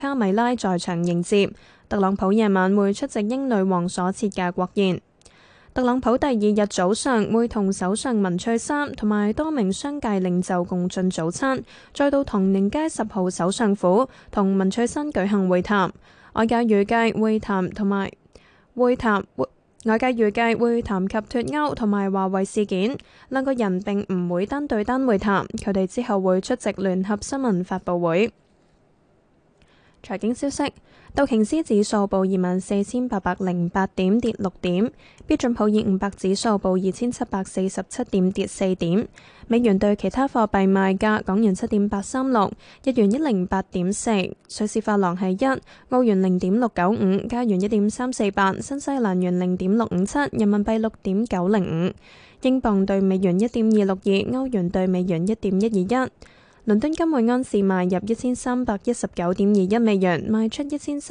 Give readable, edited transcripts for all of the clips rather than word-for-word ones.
卡米拉在場迎接。特朗普夜晚會出席英女王所設嘅國宴。特朗普第二日早上會同首相文翠珊同埋多名商界領袖共進早餐，再到唐寧街10號首相府同文翠珊舉行會談。外界預計會談及脫歐同埋華為事件，兩個人並唔會單對單會談，佢哋之後會出席聯合新聞發佈會。財經消息，道瓊斯指數報24,808點，跌6點；標準普爾500指數報2,747點，跌4點。美元對其他貨幣賣價：港元7.836，日元108.4，瑞士法郎係1，澳元0.695，加元1.348，新西蘭元0.657，人民幣6.905，英鎊對美元1.262，歐元對美元1.121。倫敦金每安士買入1319.21美元，賣出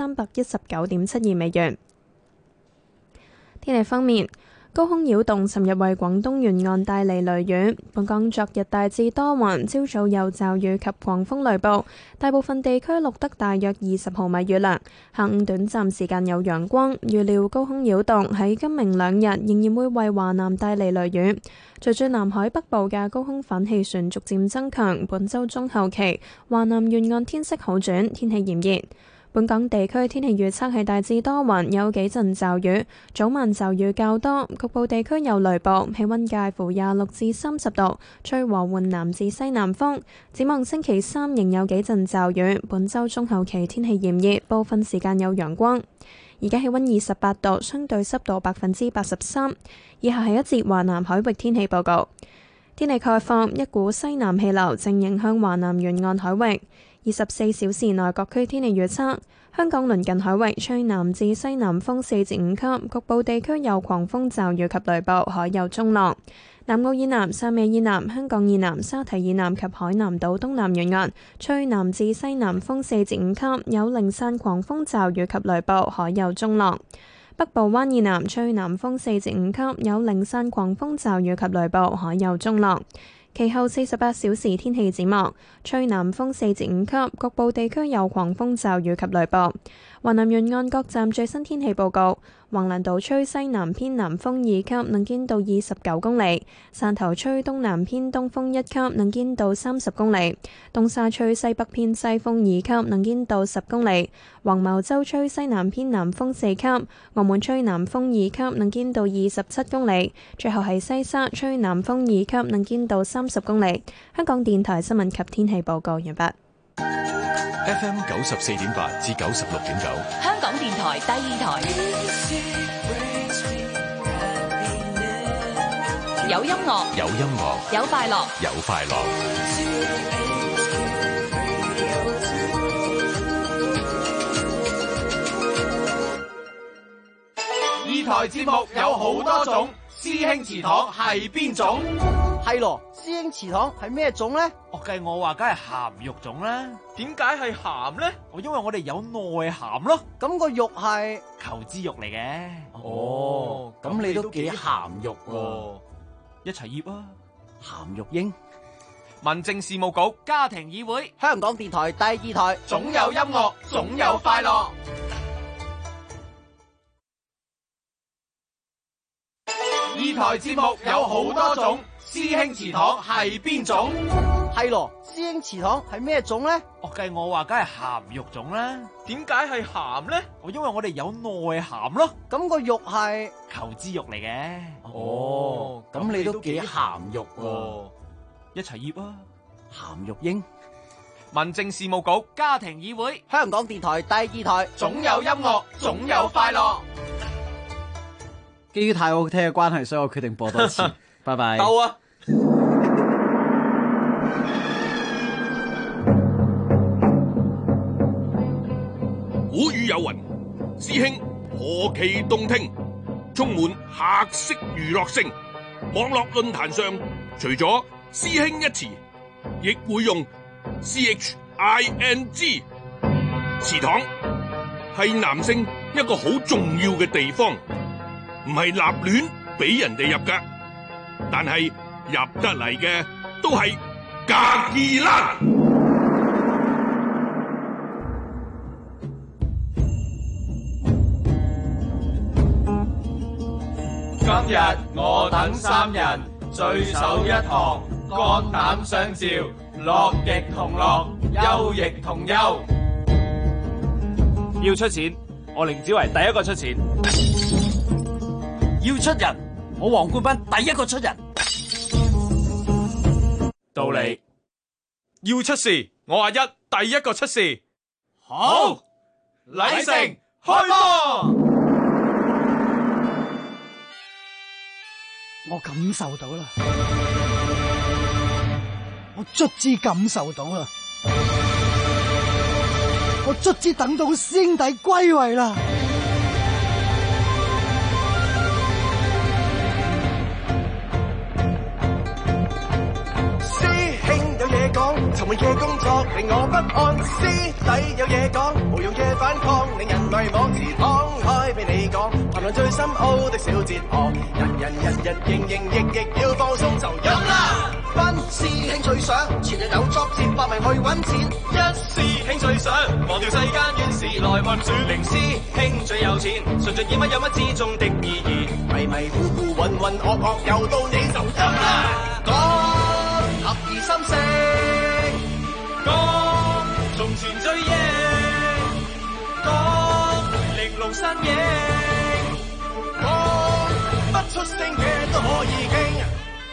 1319.72美元。天氣方面，高空擾動尋日為廣東沿岸帶嚟雷雨。本港昨日大致多雲，朝早有驟雨及狂風雷暴，大部分地區錄得大約20毫米雨量。下午短暫時間有陽光，預料高空擾動喺今明兩日仍然會為華南帶嚟雷雨。隨住南海北部嘅高空反氣旋逐漸增強，本週中後期華南沿岸天色好轉，天氣炎熱。本港地區天氣預測係大致多雲，有幾陣驟雨，早晚驟雨較多，局部地區有雷暴，氣溫介乎26至30度，吹和緩南至西南風。展望星期三仍有幾陣驟雨，本週中後期天氣炎熱，部分時間有陽光。而家氣溫28度，相對濕度83%。以下係一節華南海域天氣報告。天氣概況，一股西南氣流正影響華南沿岸海域。24小時內各區天氣預測：香港鄰近海域吹南至西南風4至5級，局部地區有狂風驟雨及雷暴，海有中浪。南澳以南、汕尾以南、香港以南、沙堤以南及海南島東南沿岸吹南至西南風4至5級，有零散狂風驟雨及雷暴，海有中浪。北部灣以南吹南風4至5級，有零散狂風驟雨及雷暴，海有中浪。其後48小時天氣展望，吹南風4至5級，局部地區有狂風驟雨及雷暴。華南沿岸各站最新天氣報告：橫瀾島吹西南偏南風2級，能見度29公里；汕頭吹東南偏東風1級，能見度30公里；東沙吹西北偏西風2級，能見度10公里；黃茅洲吹西南偏南風4級；澳門吹南風2級，能見度27公里；最後係西沙吹南風2級，能見度30公里。香港電台新聞及天氣報告完畢。 FM 94.8至96.9， 香港電台第二台，有音樂， 有音樂， 有快樂， 有快樂。 二台節目有好多種，師兄祠堂係邊種？ 係咯，師兄祠堂係咩種呢？ 計我話梗係鹹肉種啦。點解係鹹呢？因為我哋有內涵咯。 咁個肉係求知肉嚟嘅。 哦，咁你都幾鹹肉喎。 一齊醃啊！ 鹹肉英， 民政事務局家庭議會， 香港電台第二台， 總有音樂，總有快樂。二台節目有好多種，師兄祠堂係邊種？ 係咯，師兄祠堂係咩種呢？ 計我話梗係鹹肉種啦。點解係鹹呢？因為我哋有內涵咯。 咁個肉係求知肉嚟嘅。 哦，咁你都幾鹹肉喎。 一齊醃啊！ 鹹肉英， 民政事務局家庭議會， 香港電台第二台， 總有音樂，總有快樂。 基於太好聽嘅關係，所以我決定播多次。拜拜。 到啊！ 古語有云：師兄何其動聽，充滿客式娛樂性。網絡論壇上，除咗師兄一詞，亦會用 CHING。祠堂係男性一個好重要嘅地方，唔係立亂俾人哋入噶，但係入得嚟嘅都係格爾蘭。 今日我等三人聚首一堂，肝膽相照，樂亦同樂，憂亦同憂。 要出錢，我凌子維第一個出錢。 要出人，我黃冠斌第一個出人。 道理。 要出事，我阿一第一個出事。 好， 禮成開波。 我感受到啦，我卒之感受到啦，我卒之等到師兄弟歸位啦。 尋悶嘅工作令我不安，師弟有嘢講，無用嘅反抗令人迷惘，自敞開俾你講，談論最深奧的小哲學，人日營亦要放鬆就飲啦。班師兄最想前日有作戰，發明去揾錢，一師兄最想忘掉世間怨事來運轉，零師兄最有錢，純盡以乜有乜之中的意義，迷糊渾噩又到你就飲啦。講合二心聲。講從前追憶，講玲瓏身影，講不出聲嘅都可以傾。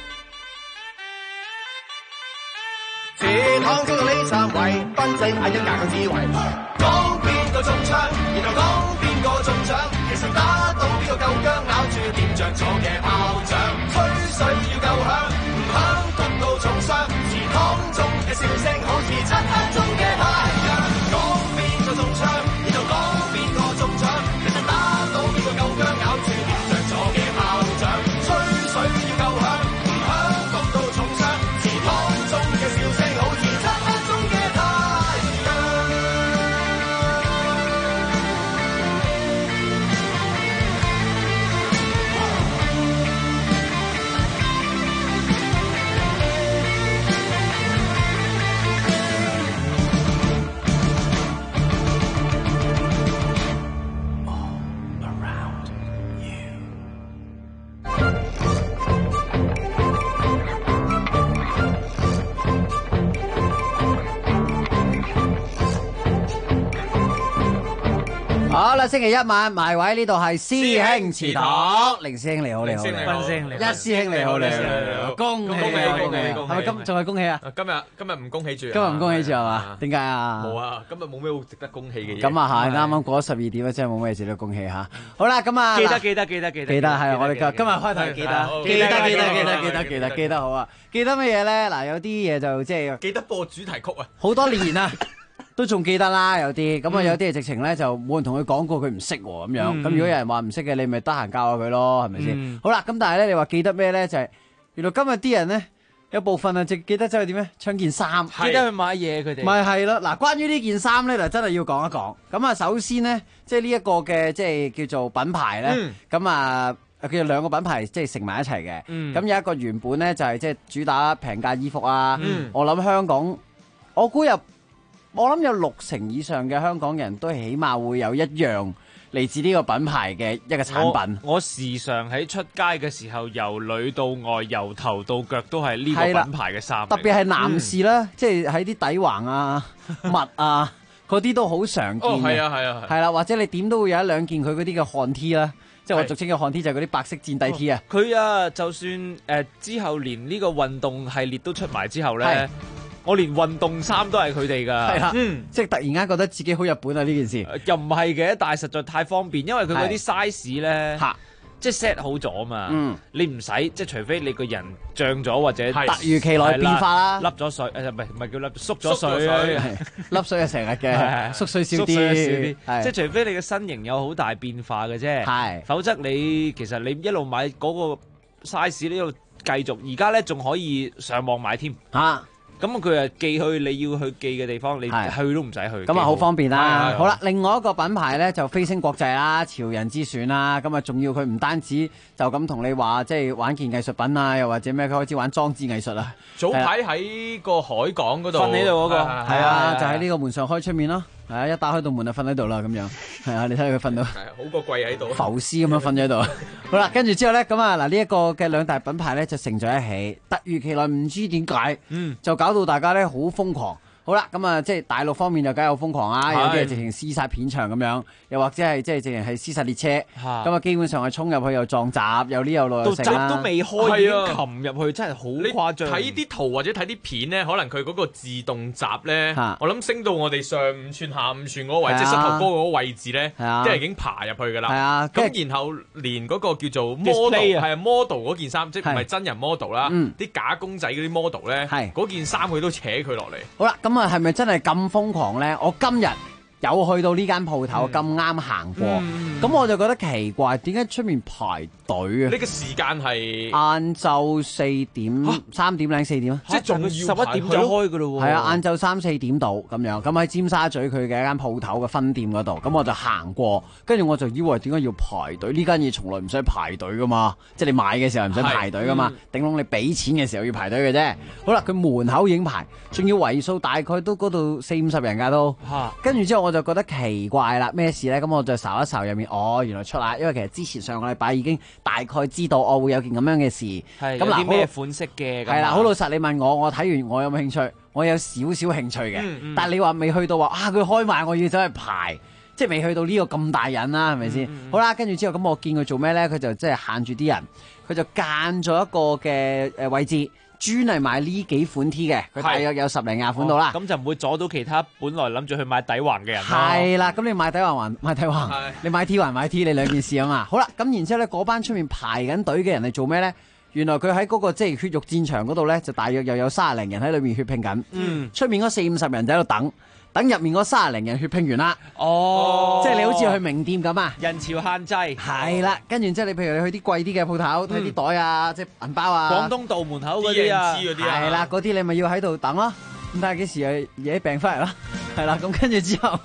這趟中到呢三位，賓仔嗌一架個智慧，講邊個中槍，然後講邊個中獎，其實打到邊個夠薑，咬住掂着咗嘅炮仗，吹水要夠響，唔響焗到重傷，祠堂中嘅笑聲好似漆黑中嘅太陽，講邊個中槍，然後講邊個中獎，其實打到邊個夠薑，咬住掂着咗嘅炮仗，吹水要夠響，唔響焗到重傷，祠堂中嘅笑聲好似漆黑中嘅太陽。 好啦，星期一晚埋位呢度係師兄祠堂，凌師兄你好，你好， 斌師兄你好， 一師兄你好，你好，恭喜恭喜，係咪今仲係恭喜啊？ 今日唔恭喜住， 今日唔恭喜住係嘛？點解啊？ 冇啊，今日冇咩好值得恭喜嘅嘢。 咁啊係，啱啱過咗12點啊，真係冇咩值得恭喜嚇。好啦，咁啊記得係我哋今日開頭記得好啊！記得乜嘢咧？嗱，有啲嘢就即係記得播主題曲啊！ 好多年啦。都仲記得啦，有啲咁啊，有啲係直情咧就冇人同佢講過佢唔識喎咁樣。咁如果有人話唔識嘅，你咪得閒教下佢咯，係咪先？好啦，咁但係咧，你話記得咩咧？就係原來今日啲人咧有部分啊，淨記得走去點咧？搶件衫， 記得去買嘢佢哋。 咪係咯，嗱，關於呢件衫咧，就真係要講一講。咁啊，首先咧，即係呢一個嘅即係叫做品牌咧，咁啊叫做兩個品牌即係成埋一齊嘅。咁有一個原本咧就係即係主打平價衣服啊。我諗香港，我諗有60%以上嘅香港人都起碼會有一樣嚟自呢個品牌嘅一個產品。 我時常喺出街嘅時候，由裏到外，由頭到腳都係呢個品牌嘅衫。 特別係男士啦，即係喺啲底橫啊、襪啊嗰啲都好常見嘅。係啦，或者你點都會有一兩件佢嗰啲嘅汗 T 啦。即係我俗稱嘅汗 T 就係嗰啲白色戰底 T 啊。 佢啊，就算之後連呢個運動系列都出埋之後咧。我連運動衫都係佢哋㗎， 係啦，即係突然間覺得自己好日本啊！呢件事又唔係嘅，但係實在太方便，因為佢嗰啲 size 咧，即係 set 好咗嘛。你唔使即係除非你個人脹咗或者突如其來變化啦， 甩咗水唔係叫甩縮咗水， 甩水係成日嘅，縮水少啲， 即係除非你嘅身形有好大變化嘅啫，否則其實你一路買嗰個 size 呢度繼續，而家咧仲可以上網買添嚇。咁佢啊寄去你要去寄嘅地方，你去都唔使去。 咁啊好方便啦。好啦，另外一個品牌咧就飛星國際啦，潮人之選啦。咁啊仲要佢唔單止就咁同你話，即係玩件藝術品啊，又或者咩，佢開始玩裝置藝術啊。 早排喺個海港嗰度， 瞓喺度嗰個， 係啊，就喺呢個門上開出面咯。 係啊，一打開道門就瞓喺度啦，咁樣係啊，你睇下佢瞓到， 係好過跪喺度， 浮屍咁樣瞓咗喺度。好啦，跟住之後咧，咁啊嗱呢一個嘅兩大品牌咧就成咗一起，突如其來唔知點解，就搞到大家咧好瘋狂。好啦，咁啊，即係大陸方面就梗係好瘋狂啊！有啲係直情廝殺片場咁樣，又或者係即係直情係廝殺列車，咁啊基本上係衝入去又撞閘，又呢又路又剩啦。 到閘都未開已經擒入去，真係好誇張。 睇啲圖或者睇啲片咧，可能佢嗰個自動閘咧，我諗升到我哋上5寸下5寸嗰個位，即係膝頭哥嗰個位置咧，即係已經爬入去㗎啦。係啊，咁然後連嗰個叫做 model 係 model 嗰件衫，即係唔係真人 model 啦，啲假公仔嗰啲 model 咧，嗰件衫佢都扯佢落嚟。 好啦，咁係咪真係咁瘋狂咧？我今日有去到呢間鋪頭，咁啱行過，咁我就覺得奇怪，點解出面排隊啊？ 呢個時間係晏晝4點、3點零4點啊， 即係仲要 11點就開噶咯喎。 係啊，晏晝3、4點到咁樣，咁喺尖沙咀佢嘅一間鋪頭嘅分店嗰度，咁我就行過，跟住我就以為點解要排隊？呢間嘢從來唔使排隊噶嘛，即係你買嘅時候唔使排隊噶嘛，頂籠你俾錢嘅時候要排隊嘅啫。好啦，佢門口已經排，仲要為數大概都嗰度40-50人㗎都，跟住之後我就覺得奇怪啦，咩事咧？咁我就睄一睄入面，原來出啦，因為其實之前上個禮拜已經大概知道我會有件咁樣嘅事。 係咁嗱，咩款式嘅？ 係啦，好老實，你問我睇完我有冇興趣？我有少少興趣嘅，但係你話未去到話佢開賣，我要走去排，即係未去到呢個咁大癮啦，係咪先？好啦，跟住之後咁我見佢做咩咧？佢就即係限住啲人，佢就間咗一個嘅位置。專係買呢幾款 T 嘅，佢大約有10零20款到啦。 咁就唔會阻到其他本來諗住去買底環嘅人。 係啦，咁你買底環買底環，你買 T 環買 T，你兩件事啊嘛。好啦，咁然之後咧，嗰班出面排緊隊嘅人係做咩咧？原來佢喺嗰個即係血肉戰場嗰度咧，就大約又有30零人喺裏面血拼緊。出面嗰40-50人就喺度等入面嗰30零人血拼完啦。即係你好似去名店咁啊， 人潮限制。係啦，跟住之後你譬如你去啲貴啲嘅鋪頭睇啲袋啊，即係銀包啊， 廣東道門口嗰啲啊， 係啦，嗰啲你咪要喺度等咯。咁睇下幾時惹病翻嚟啦。係啦，咁跟住之後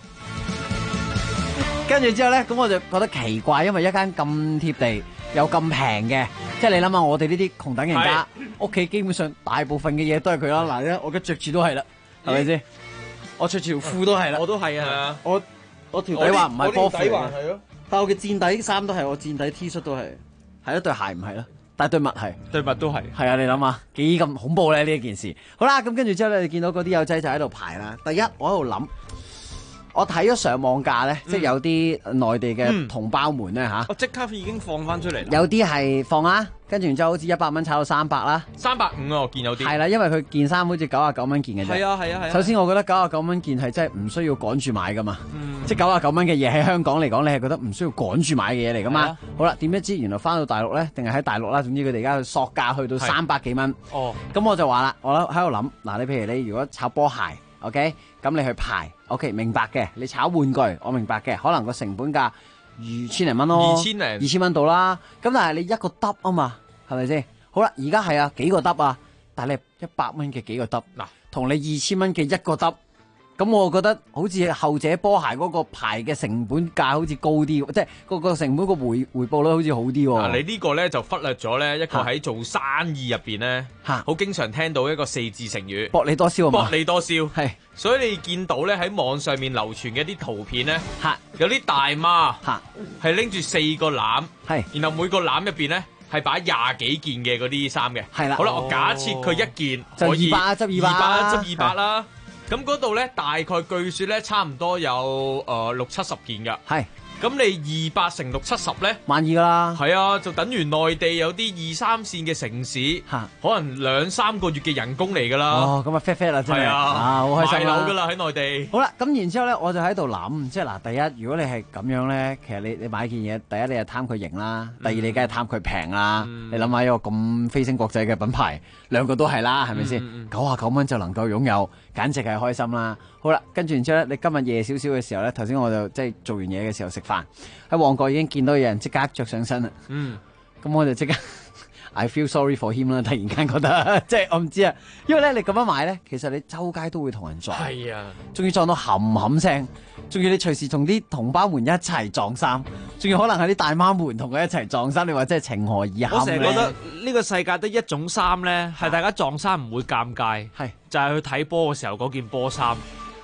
咧，咁我就覺得奇怪，因為一間咁貼地又咁平嘅，即係你諗下我哋呢啲窮等人家屋企基本上大部分嘅嘢都係佢啦。嗱，我嘅着住都係啦，係咪先？我着住條褲都係啦， 我都係啊。 我條底環唔係波褲嚟嘅，但係我嘅戰底衫都係，我戰底 T 恤都係，係一對鞋唔係啦，但係對襪係， 對襪都係。 係啊，你諗下幾咁恐怖咧呢一件事。好啦，咁跟住之後咧，你見到嗰啲友仔就喺度排啦。第一，我喺度諗。我睇咗上網價咧，即係有啲內地嘅同胞們咧嚇， 我即刻已經放翻出嚟啦。 有啲係放啦，跟住然之後好似100蚊炒到300啦 ，350啊！我見有啲係啦，因為佢件衫好似99蚊件嘅啫。 係啊。 首先我覺得99蚊件係真係唔需要趕住買噶嘛，即係99蚊嘅嘢喺香港嚟講，你係覺得唔需要趕住買嘅嘢嚟噶嘛。好啦，點不知原來翻到大陸咧，定係喺大陸啦，總之佢哋而家索價去到300幾蚊。咁我就話啦，我喺度諗嗱，你譬如你如果炒波鞋。OK， 咁你去排 ，OK， 明白嘅。你炒玩具，我明白嘅，可能個成本價2000零蚊咯，2000蚊到啦。咁但係你一個得啊嘛，係咪先？好啦，而家係啊，幾個得啊，但係你100蚊嘅幾個得，嗱，同你2000蚊嘅一個得。咁我覺得好似後者波鞋嗰個排嘅成本價好似高啲，即係個成本個回報率好似好啲喎。 你呢個咧就忽略咗咧一個喺做生意入邊咧，好經常聽到一個4字成語， 薄利多銷啊嘛。 薄利多銷係， 所以你見到咧喺網上面流傳嘅一啲圖片咧，有啲大媽係拎住4個籃，然後每個籃入邊咧係擺20幾件嘅嗰啲衫嘅。係啦，好啦，我假設佢一件可以 200執200 啦。咁嗰度咧，大概據說咧，差唔多有60-70件噶。 係， 咁你200乘670咧 ，12000噶啦。 係啊，就等於內地有啲2-3線嘅城市，可能2-3個月嘅人工嚟噶啦。 哦，咁啊 fat 啦，真係好開心啦。 買樓噶啦喺內地。 好啦，咁然之後咧，我就喺度諗，即係嗱，第一，如果你係咁樣咧，其實你買件嘢，第一你係貪佢型啦，第二你梗係貪佢平啦。你諗下一個咁飛升國際嘅品牌，兩個都係啦，係咪先？99蚊就能夠擁有。簡直係開心啦！好啦，跟住然之後咧，你今日夜少少嘅時候咧，頭先我就即係做完嘢嘅時候食飯，喺旺角已經見到有人即刻着上身啦。咁我就即刻 I feel sorry for him 啦，突然間覺得即係我唔知啊，因為咧你咁樣買咧，其實你周街都會同人撞， 係啊， 仲要撞到冚冚聲，仲要你隨時同啲同胞們一齊撞衫，仲要可能係啲大媽們同佢一齊撞衫，你話真係情何以堪？ 我成日覺得呢個世界得一種衫咧，係大家撞衫唔會尷尬，係就係去睇波嘅時候嗰件波衫。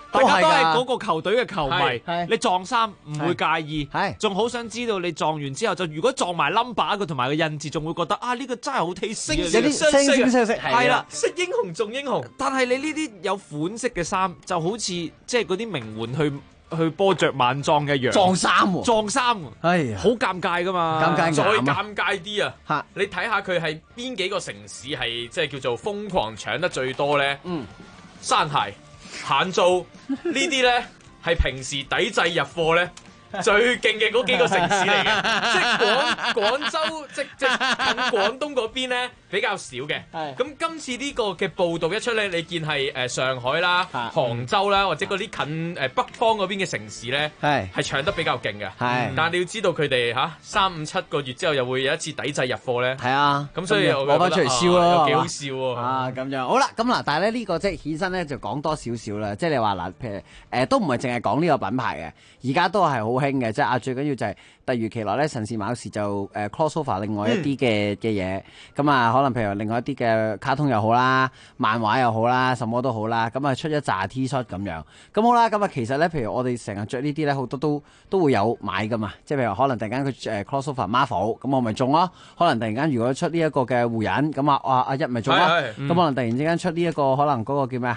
大家都係嗰個球隊嘅球迷，你撞衫唔會介意，仲好想知道你撞完之後，就如果撞埋 number 佢同埋個印字，仲會覺得啊呢個真係好 taste， 有啲聲係啦， 識英雄重英雄。 但係你呢啲有款式嘅衫，就好似即係嗰啲名媛去波着晚裝嘅樣， 撞衫， 哎呀，好尷尬噶嘛， 尷尬， 再尷尬啲啊！你睇下佢係邊幾個城市係即係叫做瘋狂搶得最多咧？山鞋、限租呢啲咧係平時抵制入貨咧最勁嘅嗰幾個城市嚟嘅，即係廣州即近廣東嗰邊咧比較少嘅。咁今次呢個嘅報導一出咧，你見係上海啦、杭州啦，或者嗰啲近北方嗰邊嘅城市咧，係搶得比較勁嘅。但係你要知道佢哋3-5-7個月之後又會有一次抵制入貨咧。係啊，咁所以攞翻出嚟燒咯， 又幾好笑喎。 咁樣好啦，咁嗱，但係咧呢個即係衍生咧就講多少少啦，即係你話嗱，譬如都唔係淨係講呢個品牌嘅，而家都係好興嘅，即係最緊要就係突如其來咧，神時卯時就crossover 另外一啲嘅嘢，咁啊可能譬如另外一啲嘅卡通又好啦，漫畫又好啦，什麼都好啦，咁啊出一紮 T 恤咁樣，咁好啦，咁啊其實咧，譬如我哋成日着呢啲咧，好多都會有買噶嘛，即係譬如可能突然間佢crossover Marvel，咁我咪中咯，可能突然間如果出呢一個嘅湖人，咁阿一咪中咯，咁可能突然之間出呢一個可能嗰個叫咩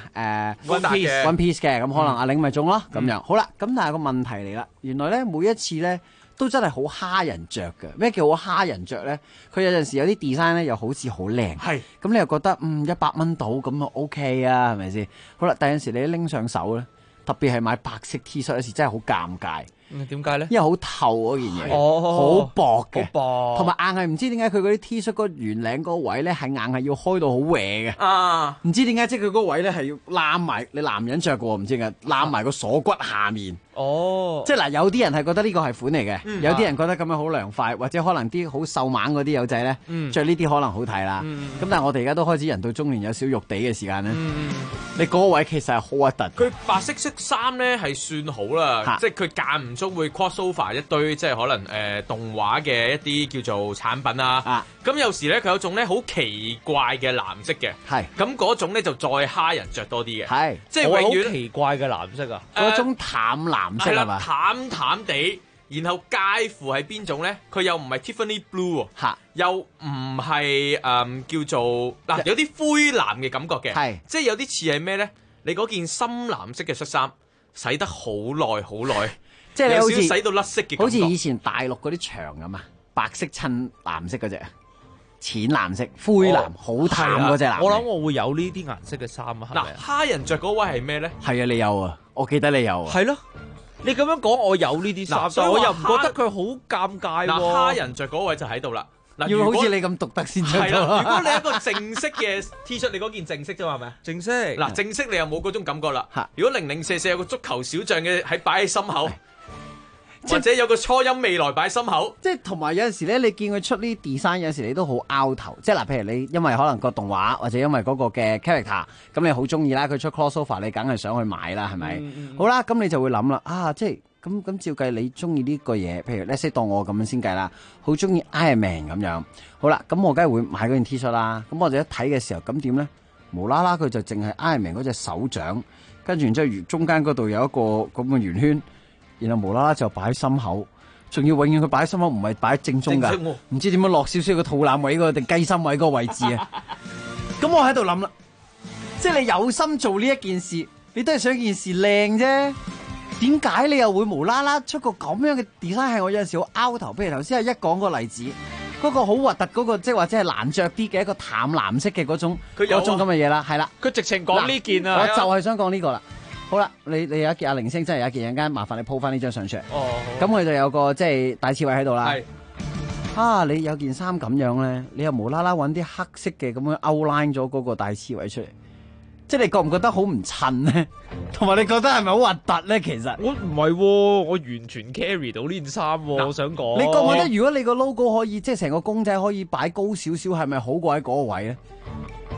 One Piece 嘅，咁可能阿玲咪中咯，咁樣好啦，咁但係個問題嚟啦，原來咧每一次咧都真係好蝦人着嘅。咩叫好蝦人着咧？佢有陣時有啲 design 咧又好似好靚，咁你又覺得100蚊到咁啊 OK 啊，係咪先？好啦，但有陣時你拎上手咧，特別係買白色 T 恤有時真係好尷尬。 點解咧？因為好透嗰件嘢，好薄嘅，同埋硬係唔知點解佢嗰啲 T 恤嗰圓領嗰個位咧係硬係要開到好歪嘅。唔知點解即係佢嗰個位咧係要攬埋你男人着嘅喎，唔知點解攬埋個鎖骨下面。即係嗱，有啲人係覺得呢個係款嚟嘅，有啲人覺得咁樣好涼快，或者可能啲好瘦猛嗰啲友仔咧着呢啲可能好睇啦。咁但係我哋而家都開始人到中年有少肉地嘅時間咧，你嗰個位其實係好核突。 佢白色恤衫咧係算好啦，即係佢間唔中會 crossover 一堆，即係可能動畫嘅一啲叫做產品啊。咁有時咧佢有種咧好奇怪嘅藍色嘅，咁嗰種咧就再蝦人着多啲嘅，即係永遠好奇怪嘅藍色啊， 嗰種淡藍色係嘛？ 淡淡地，然後介乎係邊種咧？佢又唔係 Tiffany Blue 喎，又唔係叫做嗱有啲灰藍嘅感覺嘅，即係有啲似係咩咧？你嗰件深藍色嘅恤衫洗得好耐好耐。 即係你好似洗到甩色嘅， 好似以前大陸嗰啲牆咁啊，白色襯藍色嗰隻，淺藍色、灰藍，好淡嗰隻藍。 我諗我會有呢啲顏色嘅衫啊。 嗱，蝦人着嗰位係咩咧？ 係啊，你有啊，我記得你有啊。 係咯，你咁樣講，我有呢啲衫，但我又唔覺得佢好尷尬。 嗱，蝦人着嗰位就喺度啦。 要好似你咁獨特先係啦。如果你一個正式嘅 T 恤，你嗰件正式啫嘛，係咪？ 正式。 嗱，正式你又冇嗰種感覺啦。如果零零舍舍有個足球小將嘅喺擺喺心口。或者有個初音未來擺心口， 即係同埋有陣時咧，你見佢出呢啲 design，有陣時你都好拗頭。即係嗱，譬如你因為可能個動畫或者因為嗰個嘅 character，咁你好中意啦，佢出 crossover，你梗係想去買啦，係咪？好啦，咁你就會諗啦，即係咁照計你中意呢個嘢，譬如let's say當我咁樣先計啦，好中意 Iron Man 咁樣。好啦，咁我梗係會買嗰件 T 恤啦。咁我哋一睇嘅時候，咁點咧？無啦啦佢就淨係 Iron Man 嗰隻手掌，跟住然之後中間嗰度有一個咁嘅圓圈。然後無啦啦就擺喺心口，仲要永遠佢擺喺心口唔係擺喺正中㗎，唔知點樣落少少個肚腩位嗰定雞心位嗰個位置啊！咁我喺度諗啦，即係你有心做呢一件事，你都係想件事靚啫，點解你又會無啦啦出個咁樣嘅 design？ 係我有陣時好拗頭，譬如頭先係一講個例子，嗰個好核突嗰個，即係或者係難着啲嘅一個淡藍色嘅嗰種嗰種咁嘅嘢啦，係啦， 佢直情講呢件啊， 我就係想講呢個啦。好啦，你有一件阿零星真係有一件，陣間麻煩你 po 翻呢張相出嚟。咁佢就有個即係大刺猬喺度啦。你有件衫咁樣咧，你又無啦啦揾啲黑色嘅咁樣 outline 咗嗰個大刺猬出嚟，即係你覺唔覺得好唔襯咧？同埋你覺得係咪好核突咧？其實我唔係，我完全 carry 到呢件衫。我想講， 你覺唔覺得如果你個 logo 可以即係成個公仔可以擺高少少，係咪好過喺嗰個位咧？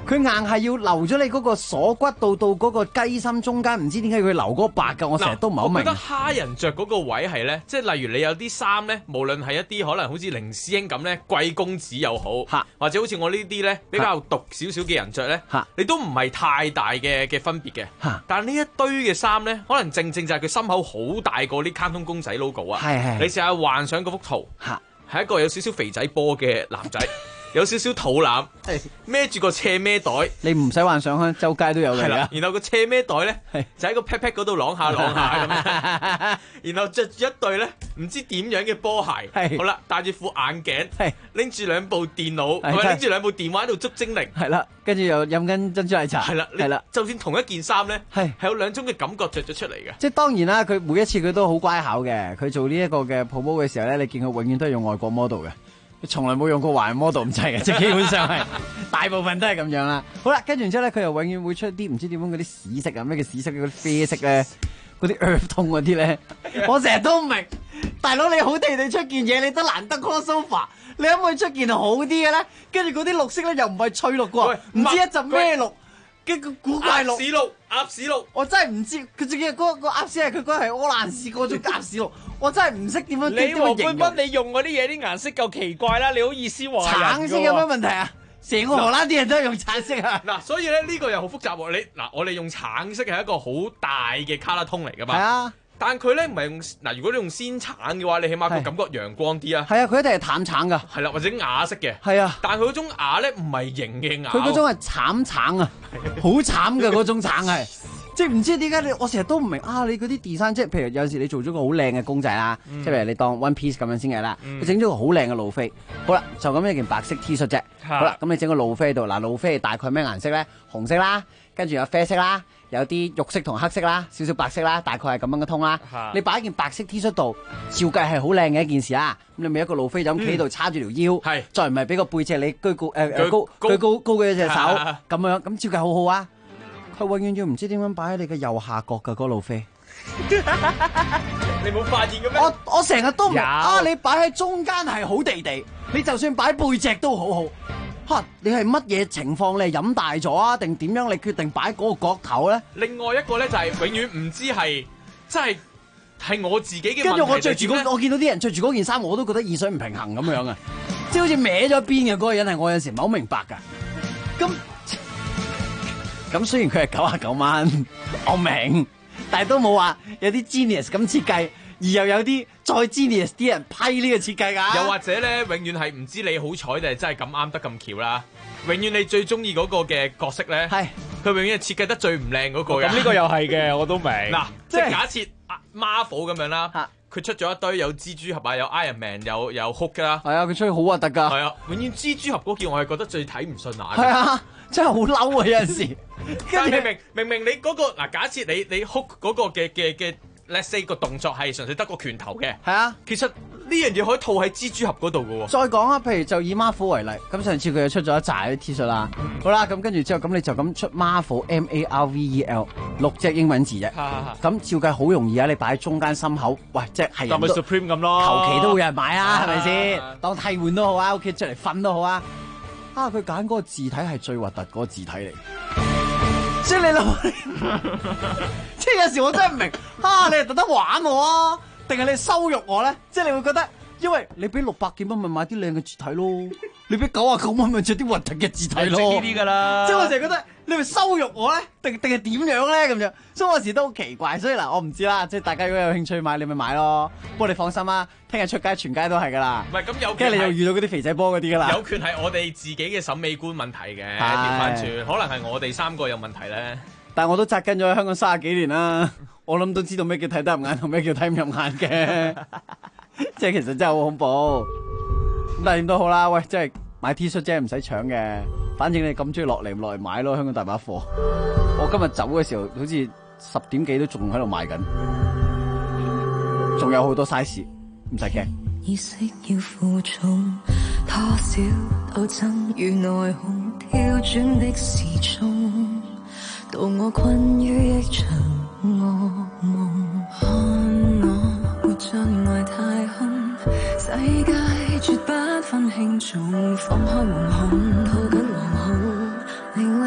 佢硬係要留咗你嗰個鎖骨到嗰個雞心中間，唔知點解佢留嗰個白㗎，我成日都唔係好明。 我覺得蝦人着嗰個位係咧，即係例如你有啲衫咧，無論係一啲可能好似凌師兄咁咧，貴公子又好，或者好似我呢啲咧比較毒少少嘅人着咧，你都唔係太大嘅分別嘅。但係呢一堆嘅衫咧，可能正就係佢心口好大個啲卡通公仔 logo 啊。你試下幻想嗰幅圖，係一個有少少肥仔波嘅男仔。有少少肚腩，孭住個斜孭袋， 你唔使幻想啊，周街都有嘅。 然後個斜孭袋咧，就喺個 pat pat 嗰度啷下咁樣，然後着住一對咧唔知點樣嘅波鞋，好啦，戴住副眼鏡，拎住兩部電腦，拎住兩部電話喺度捉精靈， 係啦，跟住又飲緊珍珠奶茶， 係啦，就算同一件衫咧，係有兩種嘅感覺着咗出嚟嘅。 即係當然啦，佢每一次佢都好乖巧嘅，佢做呢一個嘅 promo 嘅時候咧，你見佢永遠都係用外國 model 嘅。從來冇用過華人 model 咁滯嘅，即係基本上係大部分都係咁樣啦。好啦，跟住然之後咧，佢又永遠會出啲唔知點樣嗰啲屎色啊，咩叫屎色嗰啲啡色咧，嗰啲 earth tone 嗰啲咧，我成日都唔明。大佬你好地地出件嘢，你都難得 crossover， 你可唔可以出件好啲嘅咧？跟住嗰啲綠色咧又唔係翠綠喎，唔知一陣咩綠。嘅個古怪綠， 鴨屎綠， 我真係唔知佢仲要嗰個鴨屎係佢嗰係屙爛屎嗰種鴨屎綠，我真係唔識點樣你黃冠斌，你用嗰啲嘢啲顏色夠奇怪啦，你好意思話橙色有咩問題啊？成個荷蘭啲人都係用橙色啊！ 嗱，所以咧呢個又好複雜喎。我哋用橙色係一個好大嘅color tone嚟噶嘛。係啊。但佢咧唔係用嗱，如果你用鮮橙嘅話，你起碼個感覺陽光啲啊。 係啊，佢一定係淡橙噶。 係啦，或者啞色嘅。 係啊。 但係佢嗰種啞咧唔係型嘅啞。 佢嗰種係慘橙啊，好慘嘅嗰種橙係，即係唔知點解我成日都唔明啊！你嗰啲 design 即係譬如有時你做咗個好靚嘅公仔啦，即係譬如你當 One Piece 咁樣先嘅啦，你整咗個好靚嘅路飛，好啦，就咁一件白色 T 恤啫，好啦，咁你整個路飛喺度，嗱路飛大概咩顏色咧？紅色啦，跟住有啡色啦。有啲肉色同黑色啦，少少白色啦，大概係咁樣嘅通啦。你擺一件白色 T 恤度，照計係好靚嘅一件事啦。咁你咪一個路飛就咁企喺度叉住條腰，再唔係俾個背脊你高嘅一隻手咁樣，咁照計好好啊。佢永遠要唔知點樣擺喺你嘅右下角嘅嗰個路飛。 你冇發現嘅咩？ 我成日都唔啊！你擺喺中間係好地地，你就算擺背脊都好好。你係乜嘢情況？你係飲大咗啊？定點樣？你決定擺嗰個角頭咧？ 另外一個咧就係永遠唔知係，即係我自己嘅問題。 跟住我着住我見到啲人着住嗰件衫，我都覺得意水唔平衡咁樣啊！即係好似歪咗邊嘅嗰個人係我有陣時唔係好明白噶。咁雖然佢係99蚊，我明，但係都冇話有啲 genius 咁設計。而又有啲再 genius 啲人批呢個設計㗎， 又或者咧，永遠係唔知你好彩定係真係咁啱得咁巧啦。永遠你最中意嗰個嘅角色咧，係佢永遠係設計得最唔靚嗰個嘅。 咁呢個又係嘅，我都明。 嗱，即係假設 Marvel 咁樣啦，佢出咗一堆有蜘蛛俠啊，有 Iron Man，有 Hulk 㗎啦。 係啊，佢出去好核突㗎。係啊，永遠蜘蛛俠嗰件我係覺得最睇唔順眼。 係啊，真係好嬲啊！有陣時， 但係明明你嗰個嗱，假設你 Hulk 嗰個嘅。Let's say 個動作係純粹得個拳頭嘅，係啊，其實呢樣嘢可以套喺蜘蛛俠嗰度嘅喎。 再講啊，譬如就以 Marvel 為例，咁上次佢又出咗一紮啲 T 恤啦，好啦，咁跟住之後，咁你就咁出 Marvel MARVEL 6隻英文字啫，咁照計好容易啊，你擺喺中間心口，喂，即係人都 Supreme 咁咯， 求其都會有人買啊，係咪先？當替換都好啊，屋企出嚟瞓都好啊，佢揀嗰個字體係最核突嗰個字體嚟。即係你諗，即係有時我真係唔明，你係特登玩我啊，定係你羞辱我咧？即係你會覺得，因為你俾600幾蚊咪買啲靚嘅字體咯，你俾99蚊咪着啲核突嘅字體咯， 呢啲噶啦。 即係我成日覺得你咪羞辱我咧，定係點樣咧咁樣？所以我有時都好奇怪，所以嗱，我唔知啦。即係大家如果有興趣買，你咪買咯。不過你放心啦，聽日出街全街都係噶啦。 唔係咁有， 跟住你又遇到嗰啲肥仔波嗰啲噶啦。 有權係我哋自己嘅審美觀問題嘅，調翻轉，可能係我哋3個有問題咧。 但係我都紮根咗喺香港30幾年啦，我諗都知道咩叫睇得入眼同咩叫睇唔入眼嘅，即係其實真係好恐怖。咁但係點都好啦，喂，即係買 T 恤啫，唔使搶嘅，反正你咁中意落嚟買咯，香港大把貨。我今日走嘅時候，好似10點幾都仲喺度賣緊，仲有好多 size， 唔使驚。意識要負重，多少鬥爭與內訌，跳轉的時鐘。到我困於一場噩夢，看我活進外太空，世界絕不分輕重，放開惶恐，抱緊惶恐，令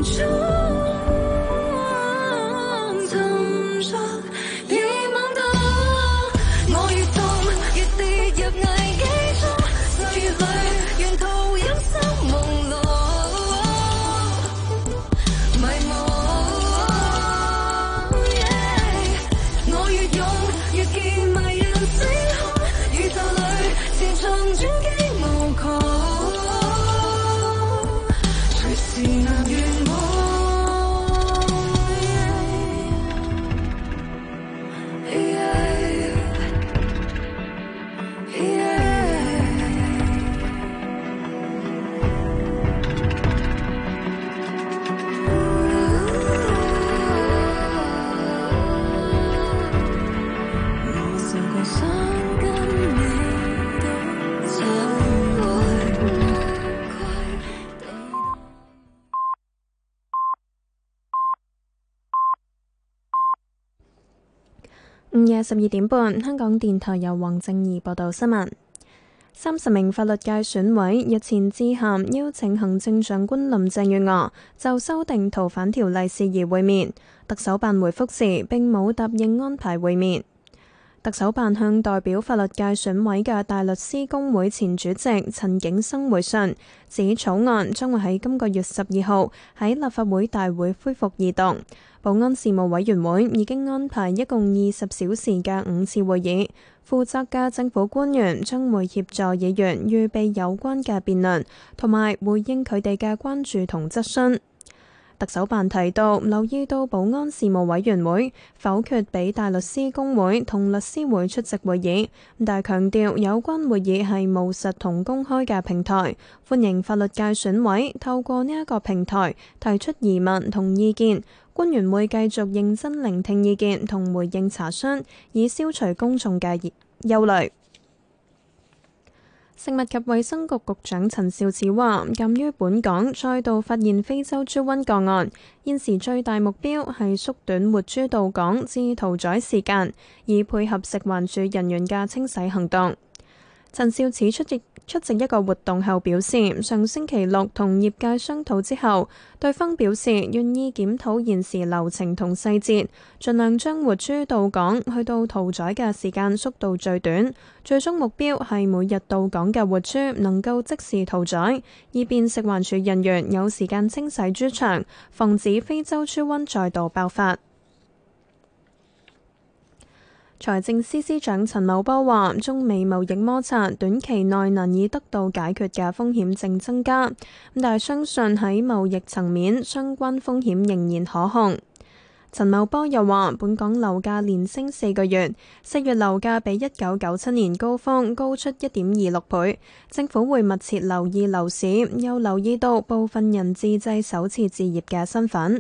午夜12點半，香港電台由黃正儀報道新聞。30名法律界選委日前致函邀請行政長官林鄭月娥就修訂逃犯條例事宜會面，特首辦回覆時並冇答應安排會面。特首辦向代表法律界選委嘅大律師公會前主席陳景生回信，指草案將會喺今個月12號喺立法會大會恢復二讀。保安事務委員會已經安排一共20小時嘅5次會議，負責嘅政府官員將會協助議員預備有關嘅辯論，同埋回應佢哋嘅關注同質詢。特首辦提到，留意到保安事務委員會否決俾大律師公會同律師會出席會議，但係強調有關會議係務實同公開嘅平台，歡迎法律界選委透過呢一個平台提出疑問同意見。官員會繼續認真聆聽意見同回應查詢，以消除公眾嘅憂慮。食物及衛生局局長陳肇始話，鑑於本港再度發現非洲豬瘟個案，現時最大目標係縮短活豬到港至屠宰時間，以配合食環署人員嘅清洗行動。陳肇始出席一個活動後表示，上星期六同業界商討之後，對方表示願意檢討現時流程同細節，盡量將活豬到港去到屠宰嘅時間縮到最短，最終目標係每日到港嘅活豬能夠即時屠宰，以便食環署人員有時間清洗豬場，防止非洲豬瘟再度爆發。財政司司長陳茂波話，中美貿易摩擦短期內難以得到解決嘅風險正增加，但係相信喺貿易層面相關風險仍然可控。陳茂波又話，本港樓價連升4個月，4月樓價比1997年高峰高出1.26倍，政府會密切留意樓市，又留意到部分人自製首次置業嘅身份。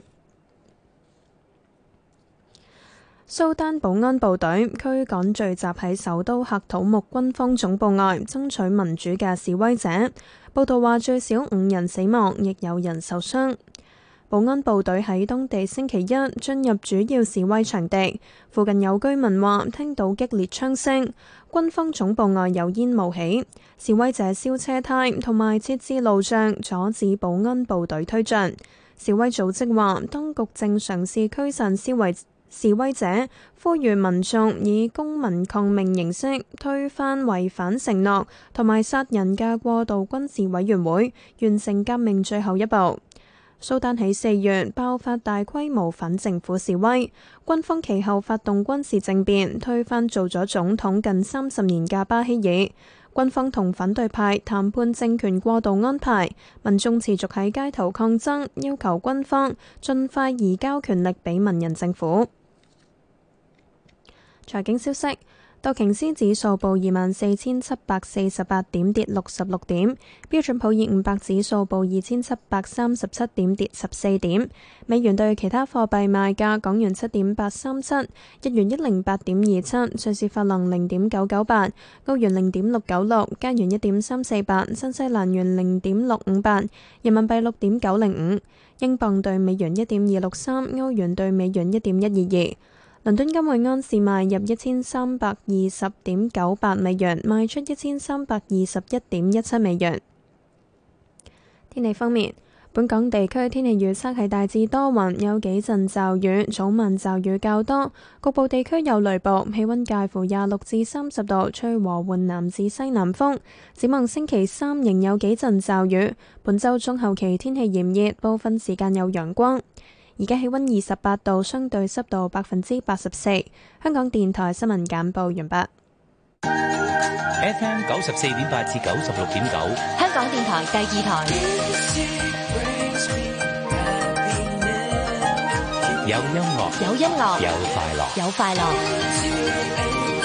蘇丹保安部隊驅趕聚集喺首都喀土穆軍方總部外爭取民主嘅示威者。報道話最少5人死亡，亦有人受傷。保安部隊喺當地星期一進入主要示威場地，附近有居民話聽到激烈槍聲，軍方總部外有煙霧起，示威者燒車胎同埋設置路障阻止保安部隊推進。示威組織話當局正嘗試驅散示威者，呼籲民眾以公民抗命形式推翻違反承諾同埋殺人嘅過渡軍事委員會，完成革命最後一步。蘇丹喺4月爆發大規模反政府示威，軍方其後發動軍事政變，推翻做咗總統近30年嘅巴希爾。軍方同反對派談判政權過渡安排，民眾持續喺街頭抗爭，要求軍方盡快移交權力俾民人政府。財經消息，道瓊斯指數報24,748點，跌66點；標準普爾500指數報2,737點，跌14點。美元對其他貨幣賣價：港元7.837，日元108.27，瑞士法郎0.998，歐元0.696，加元1.348，新西蘭元0.658，人民幣6.905，英鎊對美元1.263，歐元對美元1.122。倫敦金每安士賣入1320.98美元，賣出1321.17美元。天氣方面， 本港地區天氣預測係大致多雲，有幾陣驟雨，早晚驟雨較多，局部地區有雷暴，氣溫介乎26至30度，吹和緩南至西南風。展望星期三仍有幾陣驟雨，本週中後期天氣炎熱，部分時間有陽光。而家氣溫28度，相對濕度84%。香港電台新聞簡報完畢。 FM 94.8至96.9， 香港電台第二台。 有音樂， 有音樂， 有快樂， 有快樂。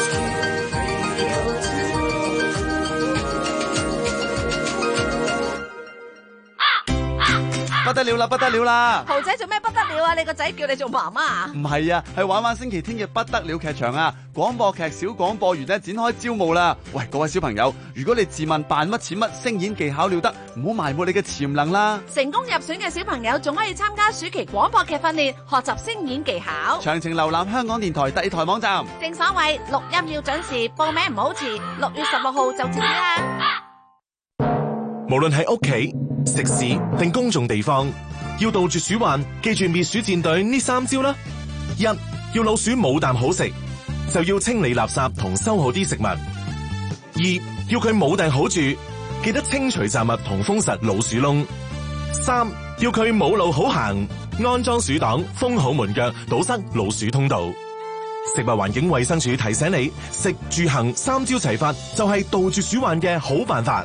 不得了啦，不得了啦！ 豪仔做咩不得了啊？你個仔叫你做媽媽啊？ 唔係啊，係玩星期天嘅不得了劇場啊！廣播劇小廣播員咧展開招募啦！喂，各位小朋友，如果你自問扮乜似乜，聲演技巧了得，唔好埋沒你嘅潛能啦！ 成功入選嘅小朋友仲可以參加暑期廣播劇訓練，學習聲演技巧。 詳情瀏覽香港電台第二台網站。 正所謂錄音要準時，報名唔好遲，6月16號就截止啦！ 無論喺屋企、食肆定公眾地方，要杜絕鼠患，記住滅鼠戰隊呢3招啦。1. 要老鼠冇啖好食，就要清理垃圾同收好啲食物。2. 要佢冇地好住，記得清除雜物同封實老鼠窿。3. 要佢冇路好行，安裝鼠擋，封好門腳，堵塞老鼠通道。食物環境衛生署提醒你，食住行3招齊發，就係杜絕鼠患嘅好辦法。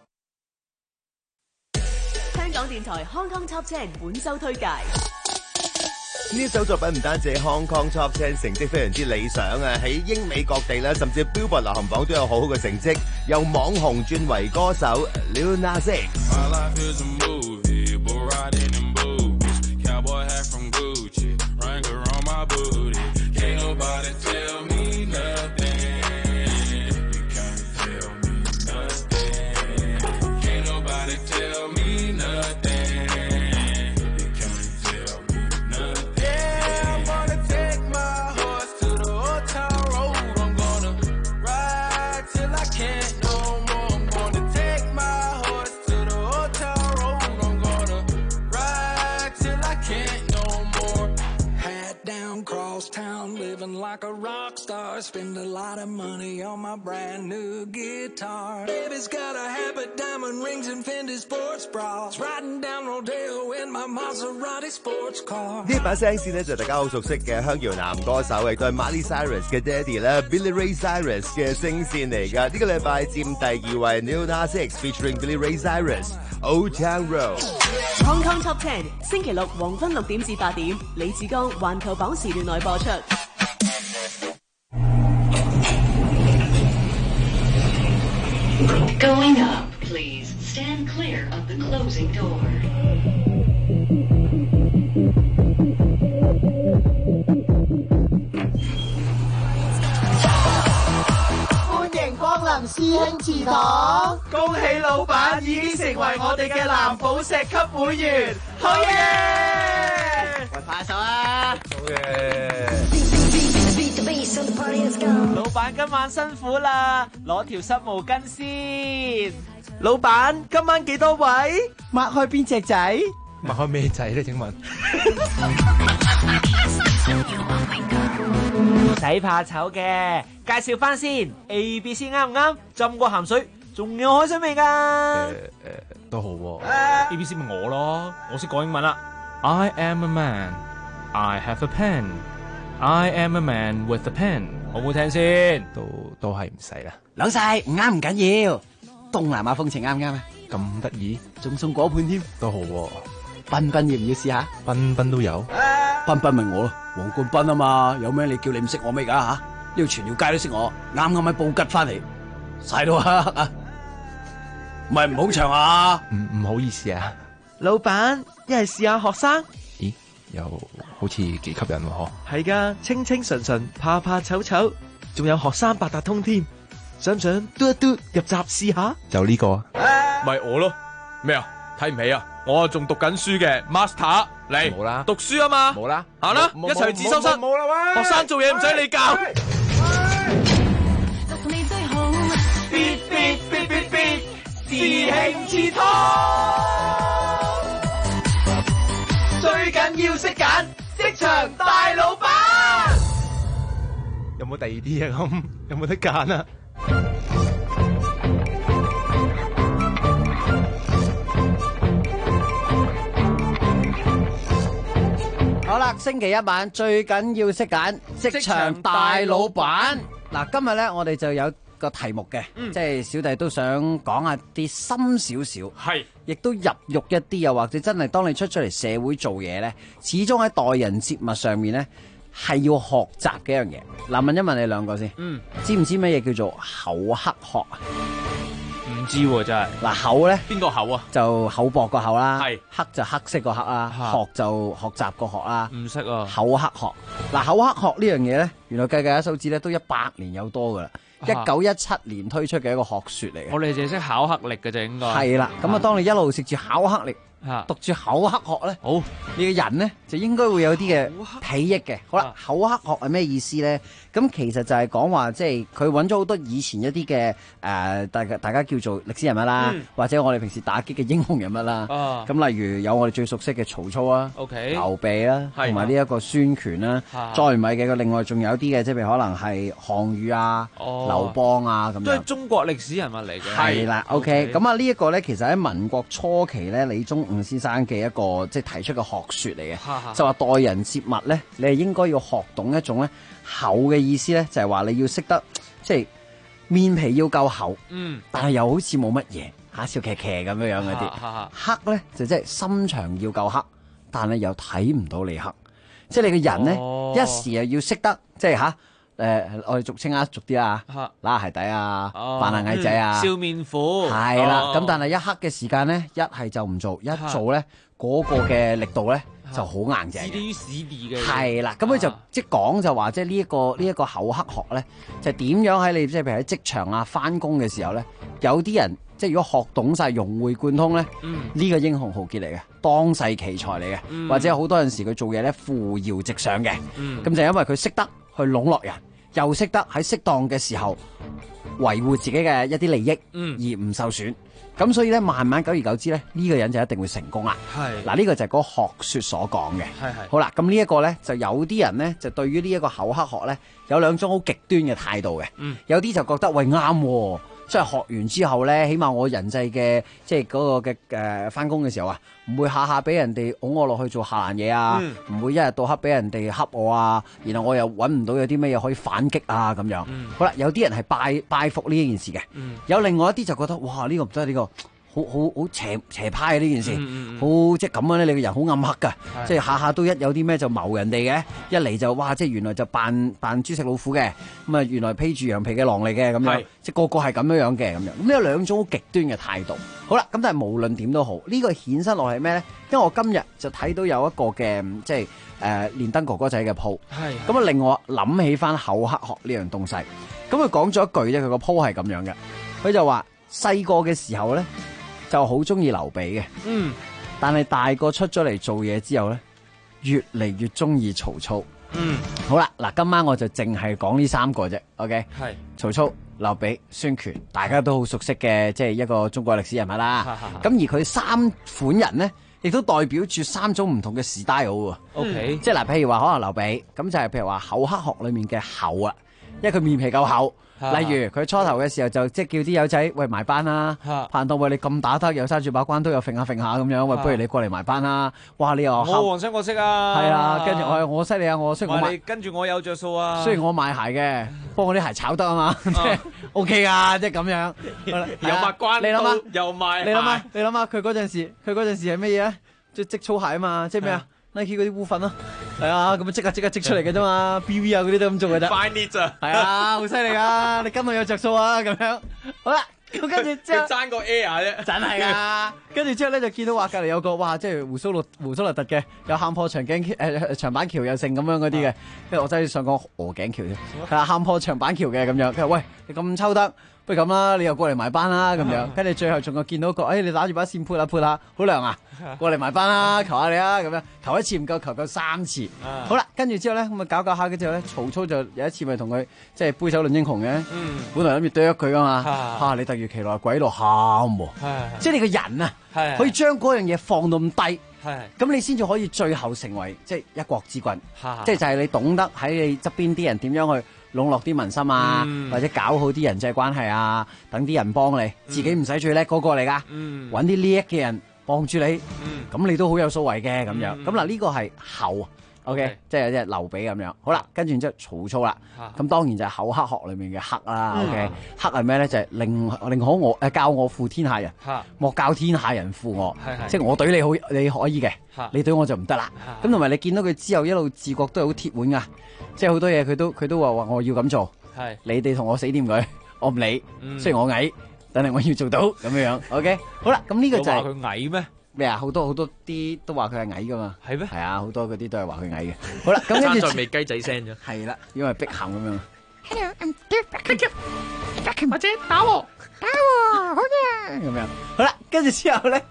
香港電台 Hong Kong Top 10本周推介。 呢首作品唔單止 Hong Kong Top 10成績非常之理想啊，喺英美各地咧，甚至 Billboard 流行榜都有好好嘅成績，由網紅轉為歌手 Lil Nas X。 Like a rock star, spend a lot of money on my brand new guitar. Baby's got a habit, diamond rings and Fendi sports bras. Riding down Rodeo in my Maserati sports car. 呢把聲線咧就大家好熟悉嘅鄉謠男歌手，亦都係 Miley Cyrus 嘅爹哋啦 ，Billy Ray Cyrus 嘅聲線嚟㗎。呢個禮拜佔第2位 Lil Nas X featuring Billy Ray Cyrus，Old Town Road。Hong Kong Top 10星期六黃昏6點至8點，李志剛環球榜時段內播出。 Going up, please. Stand clear of the closing door. 歡迎光臨師兄祠堂， 恭喜老闆已經成為我哋嘅藍寶石級會員，好嘢！ 喂，拍手啊！ 好嘅。老闆今晚辛苦啦，攞條濕毛巾先。老闆今晚幾多位？ 擘開邊隻仔？ 擘開咩仔咧？請問？唔使怕醜嘅，介紹翻先。ABC 啱唔啱？浸過鹹水，仲有海水味㗎。都好喎。ABC 咪我咯，我識講英文啦。I am a man. I have a pen. I am a man with a pen。好唔好聽先？都係唔使啦。 老細唔啱唔緊要，東南亞風情啱唔啱啊？ 咁得意， 仲送果盤添， 都好喎。 彬彬要唔要試下？ 彬彬都有， 彬彬咪我咯，黃冠彬啊嘛，有咩你叫你唔識我咩㗎吓？呢度全條街都識我，啱啱喺布吉翻嚟，晒到黑啊！唔係唔好長啊！ 唔好意思啊， 老闆，一係試下學生。 咦，又好似幾吸引喎嗬？ 係噶，清清純純，怕怕醜醜，仲有學生八達通添，想唔想嘟一嘟入閘試下？ 就呢個啊？ 咪我咯，咩啊？睇唔起啊？我仲讀緊書嘅 Master 嚟， 冇啦， 讀書啊嘛， 冇啦， 行啦，一齊去自修室， 冇啦喂， 學生做嘢唔使你教。 師兄祠堂， 緊要識揀，職場大老闆。 有冇第二啲啊？咁有冇得揀啊？ 好啦，星期一晚最緊要識揀職場大老闆。嗱，今日咧我哋就有個題目嘅，即係小弟都想講下啲深少少， 係， 亦都入肉一啲，又或者真係當你出嚟社會做嘢咧，始終喺待人接物上面咧係要學習嘅一樣嘢。嗱，問一問你兩個先，知唔知乜嘢叫做厚黑學啊？ 唔知喎，真係。 嗱，厚咧邊個厚啊？ 就厚薄個厚啦， 係黑就黑色個黑啦，學就學習個學啦。 唔識啊！ 厚黑學，嗱，厚黑學呢樣嘢咧，原來計一數字咧都100年有多噶啦。1917年推出嘅一個學說嚟嘅。 我哋淨係識考黑力嘅啫，應該。 係啦，咁啊，當你一路食住考黑力，讀住厚黑學咧， 好， 你嘅人咧就應該會有啲嘅裨益嘅。好啦，厚黑學係咩意思咧？咁其實就係講話，即係佢揾咗好多以前一啲嘅大家叫做歷史人物啦，或者我哋平時打擊嘅英雄人物啦。咁例如有我哋最熟悉嘅曹操啊，劉備啦，同埋呢一個孫權啦。再唔係嘅，另外仲有啲嘅，即係譬如可能係項羽啊、劉邦啊咁樣。 都係中國歷史人物嚟嘅。 係啦，OK。咁啊，呢一個咧，其實喺民國初期咧，李宗吾先生嘅一個即係提出嘅學說嚟嘅，就話待人接物咧，你係應該要學懂一種咧厚嘅意思咧，就係話你要識得即係面皮要夠厚，但係又好似冇乜嘢笑騎騎咁樣樣嗰啲。黑咧就即係心腸要夠黑，但係又睇唔到你黑，即係你個人咧一時又要識得即係我哋俗稱俗啲啊，拉鞋底啊，扮下矮仔啊， 笑面虎係啦。咁但係一黑嘅時間咧，一係就唔做，一做咧嗰個嘅力度咧就好硬淨。 屎啲於屎地嘅。 係啦，咁佢就即係講就話，即係呢一個厚黑學咧，就點樣喺你即係譬如喺職場啊翻工嘅時候咧，有啲人即係如果學懂晒融會貫通咧，呢個英雄豪傑嚟嘅，當世奇才嚟嘅，或者好多陣時佢做嘢咧扶搖直上嘅，咁就因為佢識得去籠絡人，又識得喺適當嘅時候維護自己嘅一啲利益，而唔受損。咁所以咧，慢慢久而久之咧，呢個人就一定會成功啦。係嗱，呢個就係嗰個學說所講嘅。係。好啦，咁呢一個咧，就有啲人咧，就對於呢一個厚黑學咧，有兩種好極端嘅態度嘅。有啲就覺得喂啱，即係學完之後咧，起碼我人際嘅即係嗰個嘅翻工嘅時候啊，唔會下下俾人哋拱我落去做下欄嘢啊，唔會一日到黑俾人哋恰我啊，然後我又揾唔到有啲咩嘢可以反擊啊咁樣。好啦，有啲人係拜服呢件事嘅，有另外一啲就覺得哇呢個唔得，呢個好邪派呢件事，好即係咁樣咧，你個人好暗黑噶，即係下下都一有啲咩就謀人哋嘅，一嚟就哇即係原來就扮豬食老虎嘅，咁啊原來披住羊皮嘅狼嚟嘅咁樣，即係個個係咁樣嘅咁樣，咁有兩種好極端嘅態度。好啦，咁但係無論點都好，呢個衍生落係咩咧？因為我今日就睇到有一個嘅即係連登哥哥仔嘅鋪，咁啊令我諗起翻厚黑學呢樣東西。咁佢講咗一句啫，佢個鋪係咁樣嘅，佢就話細個嘅時候咧，就好中意劉備嘅，但係大個出咗嚟做嘢之後咧，越嚟越中意曹操。好啦，嗱，今晚我就淨係講呢3個啫 ，OK？ 係曹操、劉備、孫權，大家都好熟悉嘅，即係一個中國歷史人物啦。咁而佢3款人咧，亦都代表住3種唔同嘅 style。OK， 即係嗱，譬如話可能劉備，咁就係譬如話厚黑學裏面嘅厚啊，因為佢面皮夠厚。例如佢初頭嘅時候就即係叫啲友仔喂埋班啦，盼到喂你咁打得，又揸住把關刀又揈下咁樣，喂不如你過嚟埋班啦！哇你又我黃色我識啊， 係啊，跟住我犀利啊，我識我你跟住我有着數啊， 雖然我賣鞋嘅，不過我啲鞋炒得啊嘛，即係 OK 啊，即係咁樣。 又抹關刀， 你諗下， 又賣， 你諗下佢嗰陣時係乜嘢啊？即係織草鞋啊嘛，即係咩啊？Nike 嗰啲污粉咯，係啊，咁即刻織出嚟嘅啫嘛 ，BV 啊嗰啲都咁做嘅啫。 Fine knit 咋？ 係啊，好犀利啊！你跟我有着數啊，咁樣。好啦，咁跟住之後， 爭個 air 啫， 真係啊！跟住之後咧就見到話隔離有個哇，即係胡鬚立突嘅，有喊破長板橋又剩咁樣嗰啲嘅，跟住我真係想講鵝頸橋啫，係啊，喊破長板橋嘅咁樣。佢話喂，你咁抽得？不如咁啦，你又過嚟埋班啦咁樣，跟住最後仲有見到個，你打住把扇潑下，好涼啊！過嚟埋班啦，求下你啊咁樣，求一次唔夠，求夠3次。好啦，跟住之後咧，咁啊搞下嘅之後咧，曹操就有一次咪同佢即係杯酒論英雄嘅，本來諗住啄佢噶嘛，你突如其來鬼喺度喊喎，即係你個人啊，可以將嗰樣嘢放到咁低， 咁你先至可以最後成為即係一國之君，即係就係你懂得喺你側邊啲人點樣去籠絡啲民心啊，或者搞好啲人際關係啊，等啲人幫你，自己唔使最叻嗰個嚟噶，揾啲叻嘅人幫住你，咁你都好有所謂嘅咁樣。咁嗱呢個係後。OK， 即係劉備咁樣，好啦，跟住然之後曹操啦，咁當然就係厚黑學裏面嘅黑啦。OK，黑係咩咧？就係寧可我教我負天下人，莫教天下人負我。即係我對你好，你可以嘅，你對我就唔得啦。咁同埋你見到佢之後一路治國都係好鐵腕噶，即係好多嘢佢都話我要咁做，你哋同我死掂佢，我唔理。雖然我矮，但係我要做到咁樣。OK， 好啦，咁呢個就係佢矮咩？ 咩啊？好多啲都話佢係矮噶嘛？ 係咩？ 係啊，好多嗰啲都係話佢矮嘅。好啦，咁跟住再未雞仔聲啫。 係啦，因為碧咸咁樣。 Hello，I'm Beckham，或者打我，好嘢。 咁樣，好啦，跟住之後咧，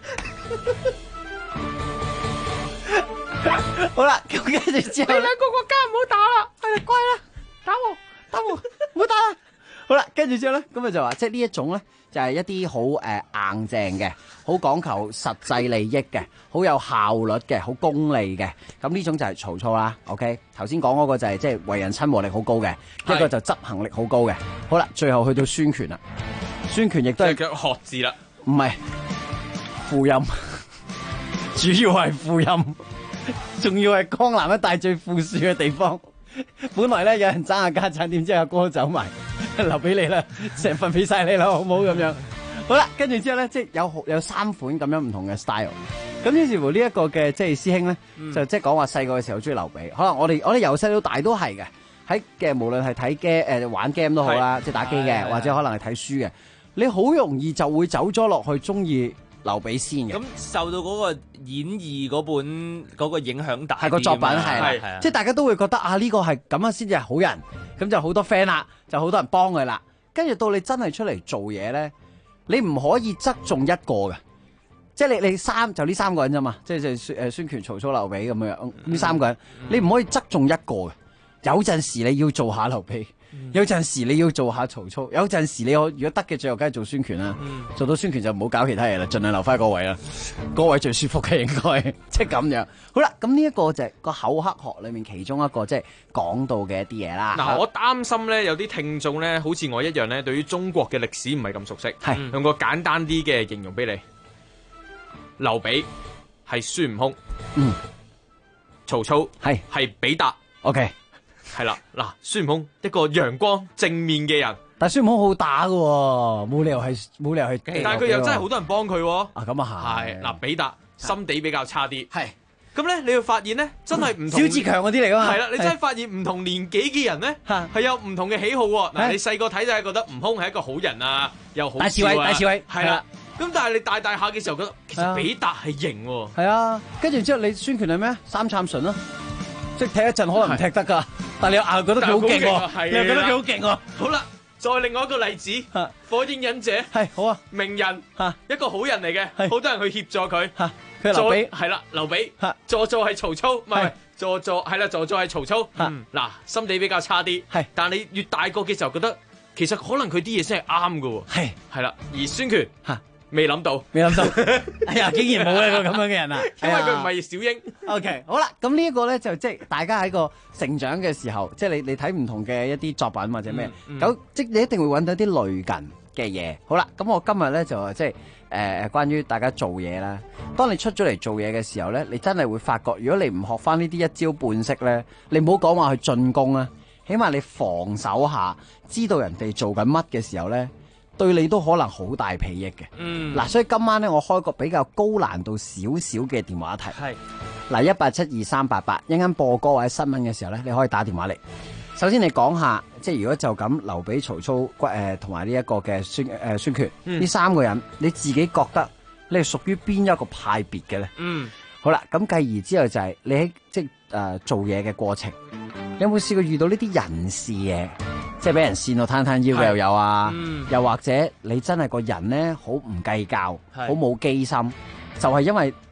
好啦，咁跟住之後， 你兩個國家唔好打啦，係乖啦，打我，唔好打啦。 好啦，跟住之後咧，咁就話即係呢一種咧。就係一啲好硬淨嘅，好講求實際利益嘅，好有效率嘅，好功利嘅。咁呢種就係曹操啦。OK， 頭先講嗰個就係即係為人親和力好高嘅，一個就執行力好高嘅。好啦，最後去到孫權啦，孫權亦都係腳學字啦， 唔係副音，主要係副音，仲要係江南一帶最富庶嘅地方。本來咧有人爭下家產，點知阿哥走埋。留俾你啦，成份俾晒你啦，好唔好咁樣？好啦，跟住之後咧，即係有3款咁樣唔同嘅 style。咁於是乎呢一個嘅即係師兄咧，就即係講話細個嘅時候中意劉備。可能我哋由細到大都係嘅，喺嘅無論係睇 game 玩 game 都好啦，即係打機嘅，或者可能係睇書嘅，你好容易就會走咗落去中意劉備先嘅。 咁受到嗰個演義嗰本嗰個影響大， 係個作品係，即係大家都會覺得啊呢個係咁樣先至係好人。咁就好多 friend 啦，就好多人幫佢啦。跟住到你真係出嚟做嘢咧，你唔可以側重一個嘅，即係你就呢3個人啫嘛，即係孫權、曹操、劉備咁樣，呢3個人，你唔可以側重一個嘅。有陣時你要做下劉備，有陣時你要做下曹操，有陣時你如果得嘅最後梗係做孫權啦。做到孫權就唔好搞其他嘢啦，盡量留翻個位啦，個位最舒服嘅應該，即係咁樣。好啦，咁呢一個就係個厚黑學裏面其中一個即係講到嘅一啲嘢啦。 嗱，我擔心咧有啲聽眾咧好似我一樣咧，對於中國嘅歷史唔係咁熟悉，用個簡單啲嘅形容俾你。劉備係孫悟空，曹操係比達。 OK。 係啦，嗱，孫悟空一個陽光正面嘅人， 但係孫悟空好打噶，冇理由係， 但係佢又真係好多人幫佢。 啊，咁啊係，嗱，比達心地比較差啲，係，咁咧你會發現咧，真係唔同， 小志強嗰啲嚟噶嘛， 係啦，你真係發現唔同年紀嘅人咧，係有唔同嘅喜好。嗱，你細個睇就係覺得悟空係一個好人啊，又好笑啊， 大刺猬， 係啦。咁但係你大下嘅時候覺得，其實比達係型。 係啊，跟住之後你孫權係咩？三杉順咯。即踢一陣可能唔踢得噶，但係你又覺得佢好勁喎，你又覺得佢好勁喎。 好啦，再另外一個例子，火影忍者係好啊， 鳴人一個好人嚟嘅，好多人去協助佢。 佢劉備係啦，劉備助係曹操，唔係助係啦，助係曹操。嗱，心地比較差啲，係，但係你越大個嘅時候覺得，其實可能佢啲嘢先係啱嘅。係啦，而孫權未諗到， 哎呀，竟然冇一個咁樣嘅人啊！ 因為佢唔係小英。 OK， 好啦，咁呢一個咧就即係大家喺個成長嘅時候，即係你睇唔同嘅一啲作品或者咩，咁即你一定會揾到啲類近嘅嘢。好啦，咁我今日咧就即係關於大家做嘢啦。當你出咗嚟做嘢嘅時候咧，你真係會發覺，如果你唔學翻呢啲一招半式咧，你唔好講話去進攻啊，起碼你防守下，知道人哋做緊乜嘅時候咧，對你都可能好大裨益嘅。嗱，所以今晚咧，我開個比較高難度少少嘅電話題。係嗱，1872388，一陣間播歌或者新聞嘅時候咧，你可以打電話嚟。首先你講下，即係如果就咁劉備、曹操、同埋呢一個嘅孫權呢3個人，你自己覺得你係屬於邊一個派別嘅咧？好啦，咁繼而之後就係你喺即係做嘢嘅過程，有冇試過遇到呢啲人事嘢？即係俾人跣到攤攤腰嘅又有啊，又或者你真係個人咧好唔計較，好冇機心，就係因為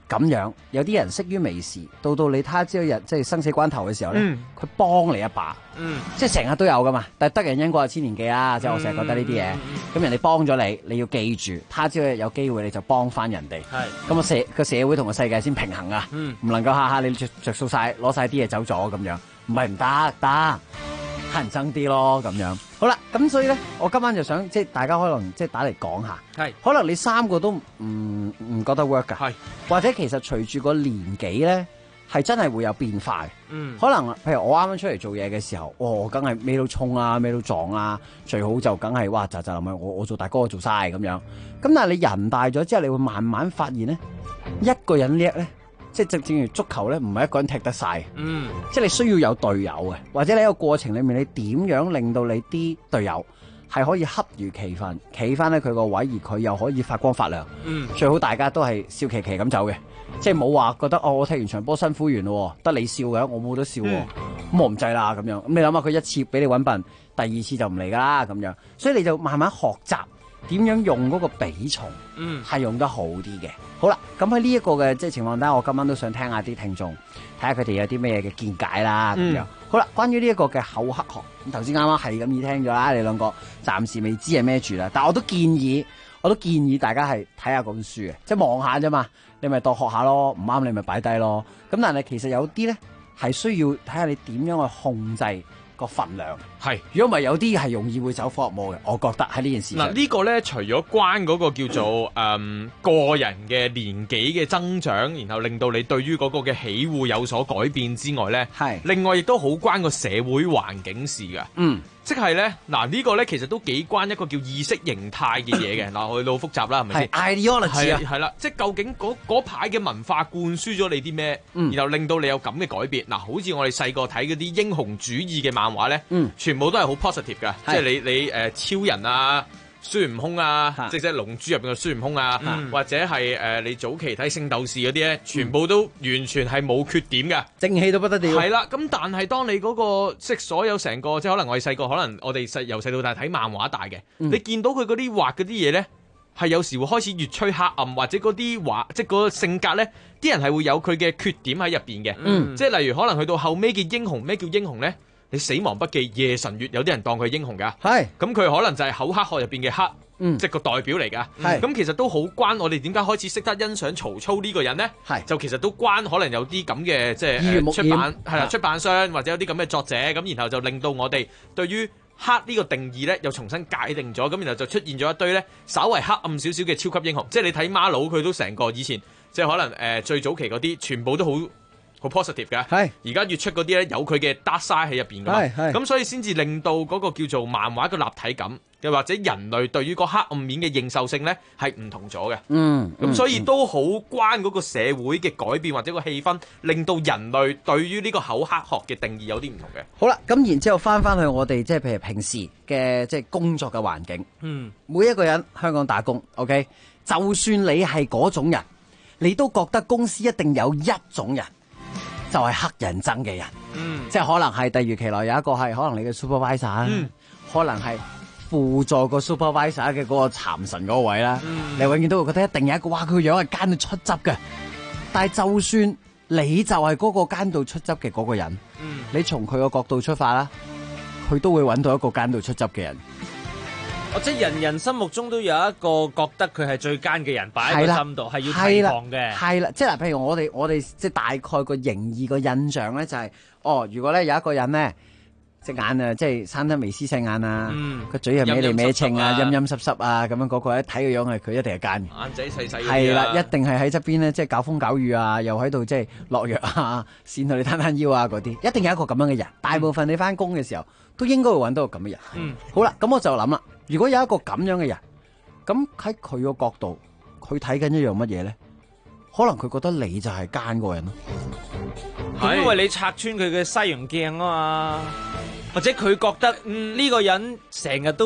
咁樣，有啲人識於微時，到你他朝一日即係生死關頭嘅時候咧，佢幫你一把，即係成日都有噶嘛。但係得人恩過千年記啊，即係我成日覺得呢啲嘢。咁人哋幫咗你，你要記住，他朝一日有機會你就幫翻人哋。咁個社會同個世界先平衡啊，唔能夠下下你着數晒，攞晒啲嘢走咗咁樣，唔係唔得，乞人憎啲咯咁樣。好啦，咁所以咧，我今晚就想即係大家可能即係打嚟講下，可能你3個都唔覺得 work 噶，或者其實隨住個年紀咧，係真係會有變化嘅。可能譬如我啱啱出嚟做嘢嘅時候，我梗係咩都衝啊，咩都撞啊，最好就梗係哇就諗下我做大哥我做晒咁樣。咁但係你人大咗之後，你會慢慢發現咧，一個人叻咧。即係正如足球咧，唔係一個人踢得晒，即係你需要有隊友嘅，或者你喺個過程裏面，你點樣令到你啲隊友係可以恰如其分，企翻喺佢個位，而佢又可以發光發亮。最好大家都係笑騎騎咁走嘅，即係冇話覺得我踢完場波辛苦完咯，得你笑嘅，我冇得笑，咁我唔制啦咁樣。咁你諗下，佢一次俾你搵笨，第二次就唔嚟噶啦咁樣，所以你就慢慢學習點樣用嗰個比重，係用得好啲嘅。好啦，咁喺呢一個嘅即係情況底下，我今晚都想聽下啲聽眾，睇下佢哋有啲咩嘅見解啦咁樣。好啦，關於呢一個嘅厚黑學，咁頭先啱啱係咁意聽咗啦，你兩個暫時未知係咩住啦，但係我都建議大家係睇下嗰本書嘅，即係望下啫嘛，你咪當學下咯，唔啱你咪擺低咯。咁但係其實有啲咧係需要睇下你點樣去控制個份量。係，如果唔係有啲係容易會走火入魔嘅，我覺得喺呢件事。 嗱，呢個咧除咗關嗰個叫做個人嘅年紀嘅增長，然後令到你對於嗰個嘅喜惡有所改變之外咧，係另外亦都好關個社會環境事㗎。即係咧，嗱呢個咧其實都幾關一個叫意識形態嘅嘢嘅。嗱，我哋都好複雜啦，係咪先？係 ideology 啊，係啦，即係究竟嗰排嘅文化灌輸咗你啲咩，然後令到你有咁嘅改變。嗱，好似我哋細個睇嗰啲英雄主義嘅漫畫咧，全部都係好 positive 㗎，即係你超人啊、孫悟空啊，即係龍珠入邊嘅孫悟空啊，或者係你早期睇聖鬥士嗰啲咧，全部都完全係冇缺點嘅， 正氣到不得了。 係啦，咁但係當你嗰個即係所有成個，即係可能我哋細個，可能我哋由細到大睇漫畫大嘅，你見到佢嗰啲畫嗰啲嘢咧，係有時會開始越趨黑暗，或者嗰啲畫即係嗰個性格咧，啲人係會有佢嘅缺點喺入邊嘅，即係例如可能去到後尾嘅英雄，咩叫英雄咧？你死亡筆記夜神月有啲人當佢英雄噶，係咁佢可能就係厚黑學入邊嘅黑，即係個代表嚟噶。係咁其實都好關我哋點解開始識得欣賞曹操呢個人咧？係就其實都關可能有啲咁嘅即係出版係啦，出版商或者有啲咁嘅作者咁，然後就令到我哋對於黑呢個定義咧又重新界定咗，咁然後就出現咗一堆咧稍為黑暗少少嘅超級英雄，即係你睇孖佬佢都成個以前即係可能最早期嗰啲全部都好 positive 嘅，係而家越出嗰啲咧有佢嘅 dark side 喺入邊噶嘛，咁所以先至令到嗰個叫做漫畫嘅立體感，又或者人類對於個黑暗面嘅認受性咧係唔同咗嘅，咁所以都好關嗰個社會嘅改變或者個氣氛，令到人類對於呢個厚黑學嘅定義有啲唔同嘅。 好啦，咁然之後翻去我哋即係譬如平時嘅即係工作嘅環境，每一個人香港打工 ，OK， 就算你係嗰種人，你都覺得公司一定有一種人。就係黑人憎嘅人，即係可能係突如其來有一個係可能你嘅 supervisor，可能係輔助個 supervisor 嘅嗰個殘神嗰個位啦，你永遠都會覺得一定有一個，哇佢個樣係奸到出汁嘅。但係就算你就係嗰個奸到出汁嘅嗰個人，你從佢個角度出發啦，佢都會揾到一個奸到出汁嘅人。 即係人人心目中都有一個覺得佢係最奸嘅人擺喺個心度，係要提防嘅。係啦， 即係嗱，譬如我哋即係大概個形義個印象咧，就係如果咧有一個人咧隻眼啊，即係生得眉絲細眼啊，個嘴又歪嚟歪稱啊，陰陰濕濕啊，咁樣嗰個一睇個樣係佢一定係奸嘅。 眼仔細細。 係啦，一定係喺側邊咧，即係搞風搞雨啊，又喺度即係落藥啊，跣到你攤腰啊嗰啲，一定有一個咁樣嘅人。大部分你翻工嘅時候都應該會揾到個咁嘅人。好啦，咁我就諗啦。如果有一個咁樣嘅人，咁喺佢個角度，佢睇緊一樣乜嘢咧？可能佢覺得你就係奸嗰個人咯， 因為你拆穿佢嘅西洋鏡啊嘛，或者佢覺得呢個人成日都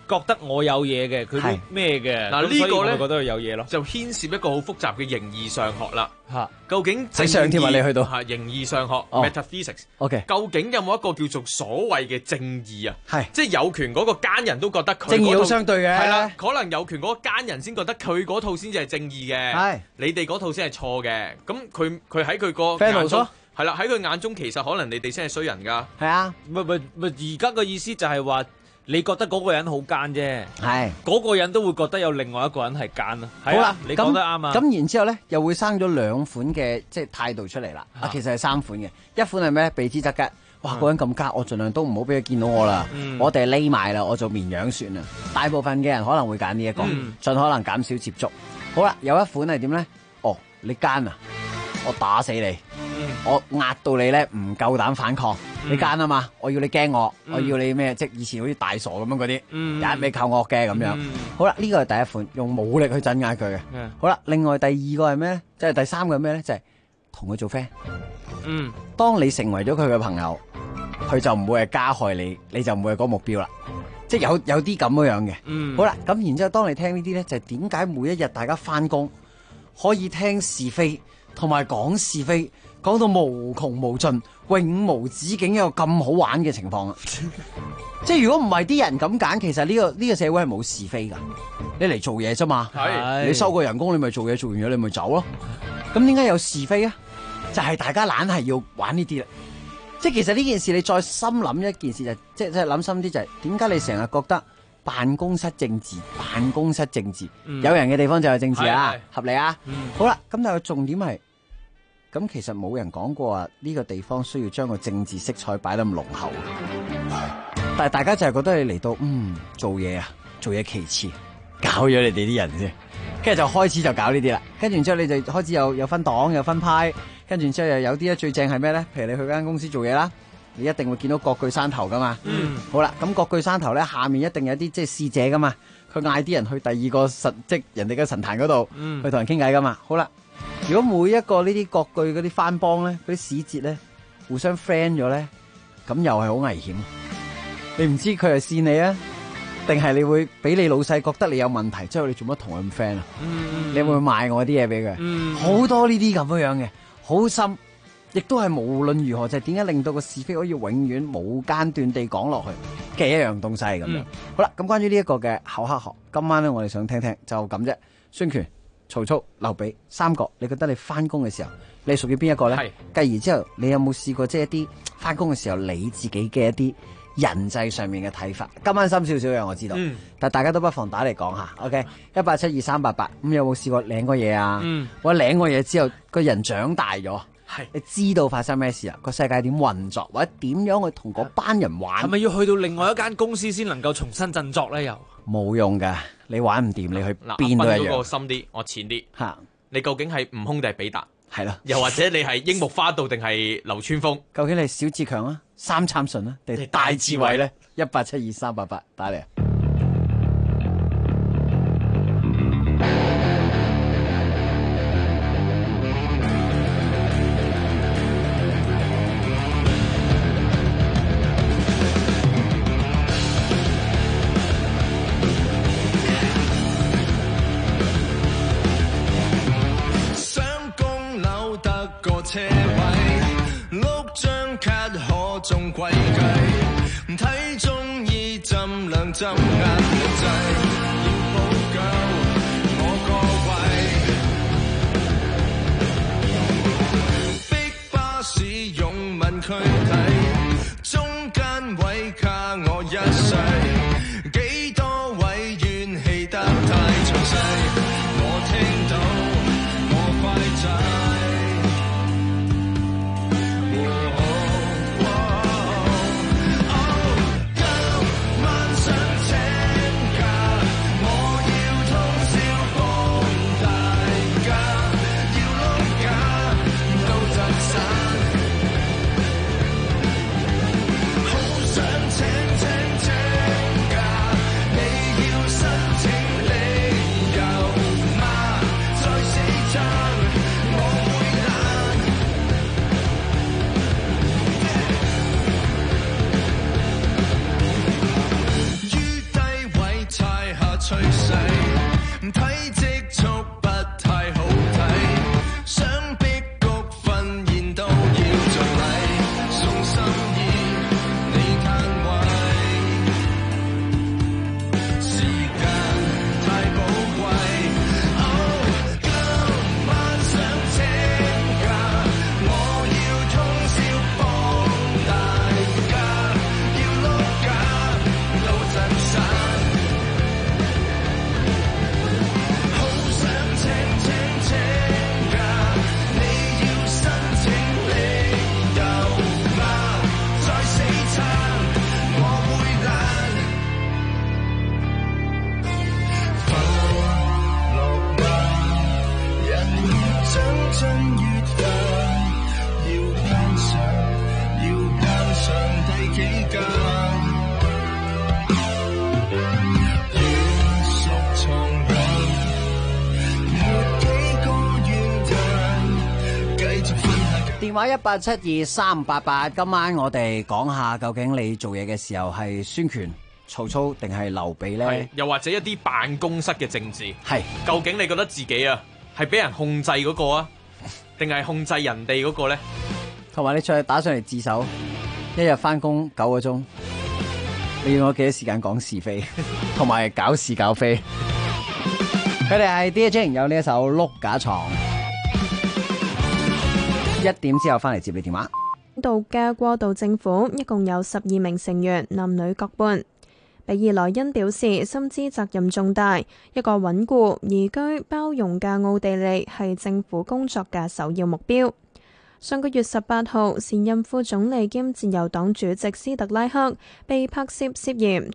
覺得我有嘢嘅，佢都咩嘅。 嗱呢個咧覺得佢有嘢咯， 就牽涉一個好複雜嘅形而上學啦。 嚇， 究竟喺上添啊？你去到係形而上學 metaphysics。 OK， 究竟有冇一個叫做所謂嘅正義啊？ 係， 即係有權嗰個奸人都覺得佢正義好相對嘅。 係啦，可能有權嗰個奸人先覺得佢嗰套先至係正義嘅。 係， 你哋嗰套先係錯嘅。咁佢喺佢個 Fair 眼中係啦，喺佢眼中其實可能你哋先係衰人㗎。 係啊， 而家嘅意思就係話。你覺得嗰個人好奸啫， 係嗰個人都會覺得有另外一個人係奸咯。 好啦， 你講得啱啊。 咁然之後咧，又會生咗兩款嘅即係態度出嚟啦。其實係三款嘅，一款係咩？避之則吉。哇，嗰個人咁奸，我盡量都唔好俾佢見到我啦。我哋匿埋啦，我做綿羊算啦。大部分嘅人可能會揀呢一個，盡可能減少接觸。好啦，有一款係點咧？哦，你奸啊，我打死你，我壓到你咧唔夠膽反抗。你奸啊嘛！我要你驚我，我要你咩？即係以前好似大傻咁樣嗰啲，一味靠惡嘅咁樣。好啦，呢個係第一款，用武力去鎮壓佢嘅。好啦，另外第二個係咩咧？即係第三個係咩咧？就係同佢做 friend。當你成為咗佢嘅朋友，佢就唔會係加害你，你就唔會係嗰個目標啦。即係有啲咁樣嘅。好啦，咁然之後當你聽呢啲咧，就係點解每一日大家翻工可以聽是非同埋講是非，講到無窮無盡。永無止境有咁好玩嘅情況啊！即係如果唔係啲人咁揀，其實呢個社會係冇是非噶。你嚟做嘢啫嘛，你收個人工，你咪做嘢，做完嘢你咪走咯。咁點解有是非啊？就係大家懶係要玩呢啲啦。即係其實呢件事你再深諗一件事就即係諗深啲就係點解你成日覺得辦公室政治，有人嘅地方就有政治啊，合理啊。好啦，咁但係重點係。咁其實冇人講過啊，呢個地方需要將個政治色彩擺得咁濃厚，但係大家就係覺得你嚟到做嘢其次，搞咗你哋啲人先，跟住就開始就搞呢啲啦，跟住之後你就開始有分黨有分派，跟住之後又有啲咧最正係咩咧？譬如你去間公司做嘢啦，你一定會見到各據山頭噶嘛，好啦，咁各據山頭咧下面一定有啲即係使者噶嘛，佢嗌啲人去第二個即係人哋嘅神壇嗰度去同人傾偈噶嘛，好啦。如果每一個呢啲各據嗰啲番邦咧，嗰啲使節咧，互相 friend 咗咧，咁又係好危險。你唔知佢係扇你啊，定係你會俾你老細覺得你有問題，之後你做乜同佢咁 friend 啊？你會唔會賣我啲嘢俾佢？好多呢啲咁樣嘅，好深，亦都係無論如何，就係點解令到個是非可以永遠冇間斷地講落去嘅一樣東西咁樣。好啦，咁關於呢一個嘅厚黑學，今晚咧我哋想聽聽就咁啫。孫權、曹操、劉備三個，你覺得你翻工嘅時候，你屬於邊一個咧？繼而之後，你有冇試過即係一啲翻工嘅時候，你自己嘅一啲人際上面嘅睇法？今晚深少少嘅我知道，但大家都不妨打嚟講下。OK， 1872388，咁有冇試過領過嘢啊？或者領過嘢之後，個人長大咗，你知道發生咩事啊？個世界點運作，或者點樣去同嗰班人玩？ 係咪要去到另外一間公司先能夠重新振作咧？又冇用噶，你玩唔掂，你去邊都一樣。 分嗰個深啲，我淺啲。你究竟係悟空定係比達？ 係啦， 又或者你係櫻木花道定係流川楓？ 究竟你係小志強啊、三參順啊，定係大智慧咧？1872388打嚟啊！ 車位碌張卡可中規矩，睇中意浸兩浸眼劑，要補救我個位，逼巴士勇問區睇，中間位卡我一世，幾多位怨氣得太詳細，我聽到我快仔。 話1872388，今晚我哋講下究竟你做嘢嘅時候係孫權、曹操定係劉備呢？ 又或者一啲辦公室嘅政治， 係究竟你覺得自己啊係俾人控制嗰個啊，定係控制人哋嗰個呢？ 同埋你再打上嚟自首，一日翻工9個鐘，你要我幾多時間講是非，同埋搞事搞非？佢哋係 DJ 有呢一首碌架床。1點之後翻嚟接你電話。 度嘅過渡政府一共有12名成員，男女各半。比爾萊恩表示，深知責任重大，一個穩固、宜居、包容嘅奧地利係政府工作嘅首要目標。上個月18號，前任副總理兼自由黨主席斯特拉克被拍攝涉嫌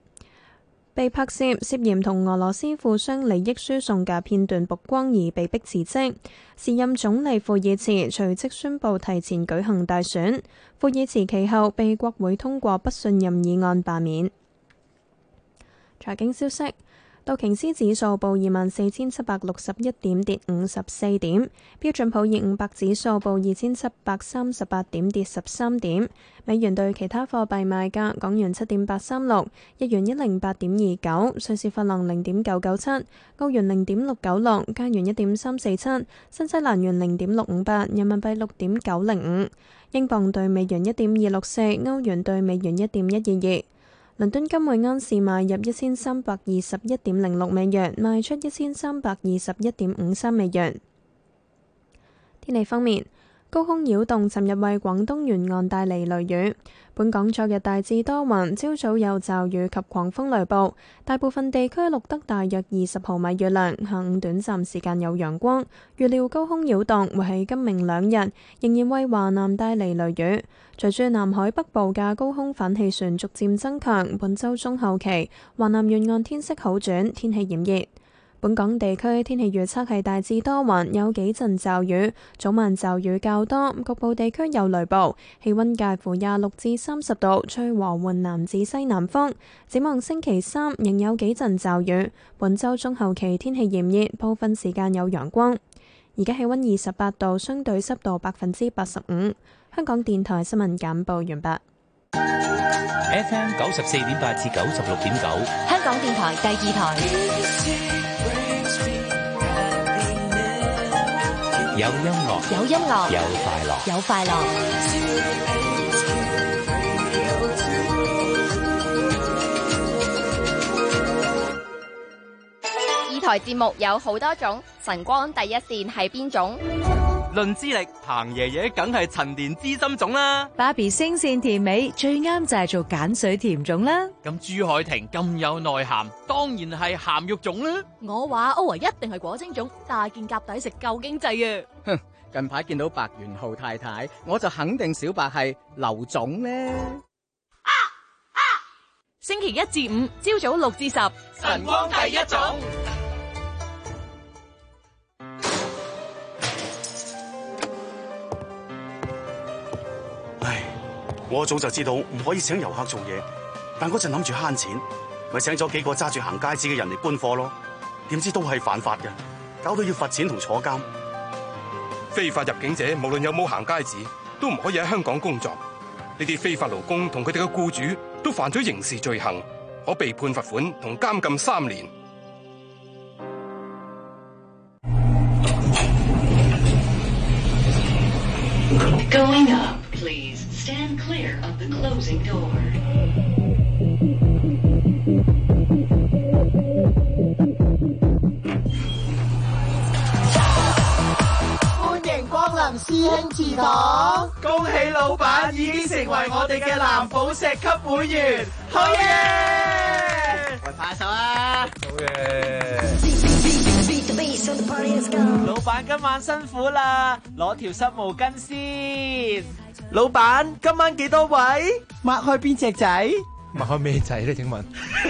同俄羅斯富商利益輸送嘅片段曝光而被迫辭職。時任總理庫爾茨隨即宣布提前舉行大選。庫爾茨其後被國會通過不信任議案罷免。財經消息。道瓊斯指數報24,761點，跌54點；標準普爾500指數報2,738點，跌13點。美元對其他貨幣賣價：港元7.836，日元108.29，瑞士法郎0.997，歐元0.696，加元1.347，新西蘭元0.658，人民幣6.905，英鎊對美元1.264，歐元對美元1.122。倫敦金每盎司買入1321.06美元，賣出1321.53美元。天氣方面，高空擾動尋日為廣東沿岸帶嚟雷雨。本港昨日大致多雲，朝早有驟雨及狂風雷暴，大部分地區錄得大約20毫米雨量。下午短暫時間有陽光，預料高空擾動會喺今明2日仍然為華南帶嚟雷雨。隨住南海北部嘅高空反氣旋逐漸增強，本週中後期華南沿岸天色好轉，天氣炎熱。本港地區天氣預測係大致多雲，有幾陣驟雨，早晚驟雨較多，局部地區有雷暴，氣溫介乎26至30度，吹和緩南至西南風。展望星期3仍有幾陣驟雨，本週中後期天氣炎熱，部分時間有陽光。而家氣溫28度，相對濕度85%。香港電台新聞簡報完畢。 FM 94.8至96.9， 香港電台第2台。 有音樂， 有音樂， 有快樂， 有快樂。 二台節目有好多種，晨光第一線係邊種？ 論資歷，彭爺爺梗係陳年資深種啦。 芭比聲線甜美，最啱就係做鹼水甜種啦。 咁朱海婷咁有內涵，當然係鹹肉種啦。 我話歐維一定係果精種，大件夾抵食夠經濟啊！ 哼，近排見到白元浩太太，我就肯定小白係劉總咧。 星期1至5朝早6至10， 晨光第一種。 我早就知道唔可以請遊客做嘢，但嗰陣諗住慳錢，咪請咗幾個揸住行街紙嘅人嚟搬貨咯。點知都係犯法嘅，搞到要罰錢同坐監。 非法入境者無論有冇行街紙，都唔可以喺香港工作。呢啲非法勞工同佢哋嘅僱主都犯咗刑事罪行，可被判罰款同監禁3年。 Going up, please. Stand clear of the closing door. 歡迎光臨師兄祠堂， 恭喜老闆已經成為我哋嘅藍寶石級會員，好嘢！ 喂，拍手啊！ 好嘢！老闆今晚辛苦啦，攞條濕毛巾先。老闆今晚幾多位？ 擘開邊隻仔？ 擘開咩仔咧？請問？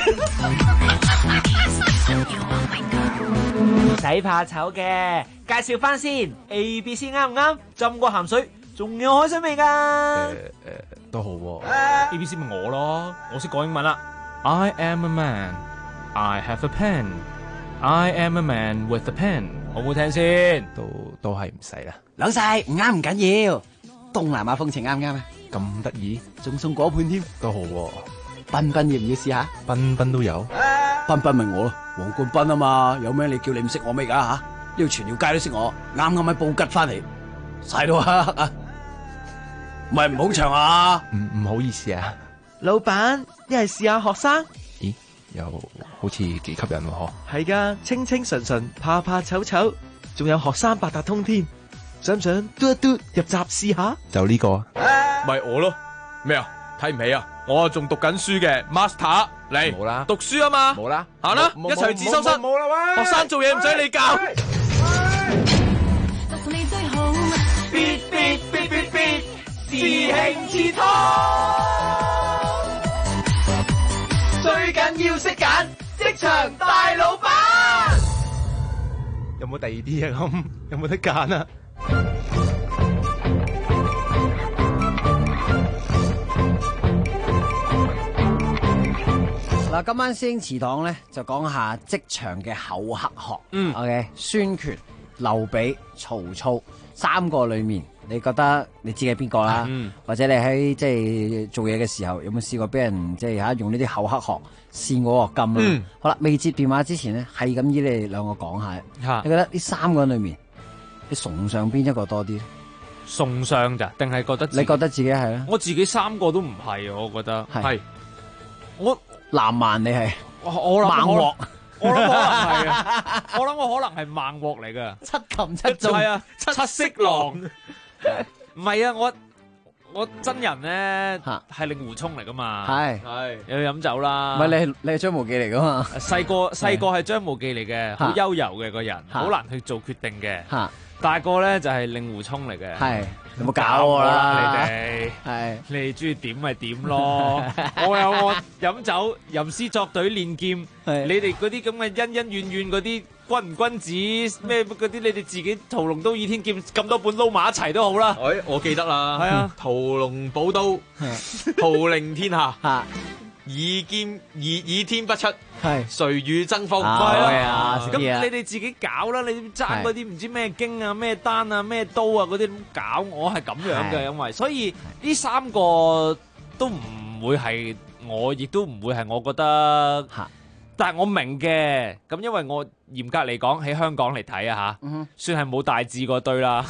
唔使怕醜嘅，介紹翻先。ABC 啱唔啱？浸過鹹水，仲有海水味噶？ 都好喎。ABC 咪我咯，我識講英文啦。I am a man. I have a pen. I am a man with a pen. 好唔好聽先？都係唔使啦。 老細唔啱唔緊要。 東南亞風情啱唔啱啊？ 咁得意， 仲送果盤添， 都好喎。 彬彬要唔要試下？ 彬彬都有， 彬彬咪我咯，黃冠彬啊嘛，有咩你叫你唔識我咩㗎吓？呢度全條街都識我，啱啱喺布吉翻嚟，曬到黑啊！唔係唔好長啊！ 唔好意思啊， 老闆，一係試下學生。 咦，又好似幾吸引喎嗬？ 係噶，清清純純，怕怕醜醜，仲有學生八達通添，想唔想嘟一嘟入閘試下？ 就呢個啊， 咪我咯，咩啊？睇唔起啊！我仲讀緊書嘅 Master 嚟， 冇啦， 讀書啊嘛， 冇啦， 行啦，一齊自修室， 冇啦喂， 學生做嘢唔使你教。 必師兄之堂，最緊要識揀職場大老闆。 有冇第二啲啊？咁有冇得揀啊？ 嗱，今晚師兄祠堂咧就講下職場嘅厚黑學。OK， 孫權、劉備、曹操三個裏面，你覺得你知係邊個啦？或者你喺即係做嘢嘅時候，有冇試過俾人即係用呢啲厚黑學試我學金啊？好啦，未接電話之前咧，係咁依你哋兩個講下，你覺得呢三個裏面，你崇尚邊一個多啲？ 崇尚咋？定係覺得？ 你覺得自己係咧？ 我自己三個都唔係，我覺得係。我南蠻你係我諗孟獲， 我諗可能係啊！我諗我可能係孟獲嚟噶， 七擒七縱係啊，七色狼。唔係啊，我真人咧係令狐沖嚟噶嘛，係又要飲酒啦。 唔係你係張無忌嚟噶嘛？ 細個係張無忌嚟嘅，好悠柔嘅個人，好難去做決定嘅。大個咧就係令狐沖嚟嘅。係有冇搞我啦？ 你哋係你哋中意點咪點咯。我有我飲酒吟詩作對練劍，你哋嗰啲咁嘅恩恩怨怨嗰啲君唔君子咩嗰啲，你哋自己屠龍刀倚天劍咁多本撈埋一齊都好啦。 我記得啦，係啊，屠龍寶刀，號令天下，倚劍倚天不出，係誰與爭鋒？ 係啊， 咁你哋自己搞啦，你爭嗰啲唔知咩經啊、咩單啊、咩刀啊嗰啲搞，我係咁樣嘅，因為所以呢三個都唔會係我，亦都唔會係我覺得。但係我明嘅，咁因為我嚴格嚟講喺香港嚟睇啊吓，算係冇大志嗰堆啦。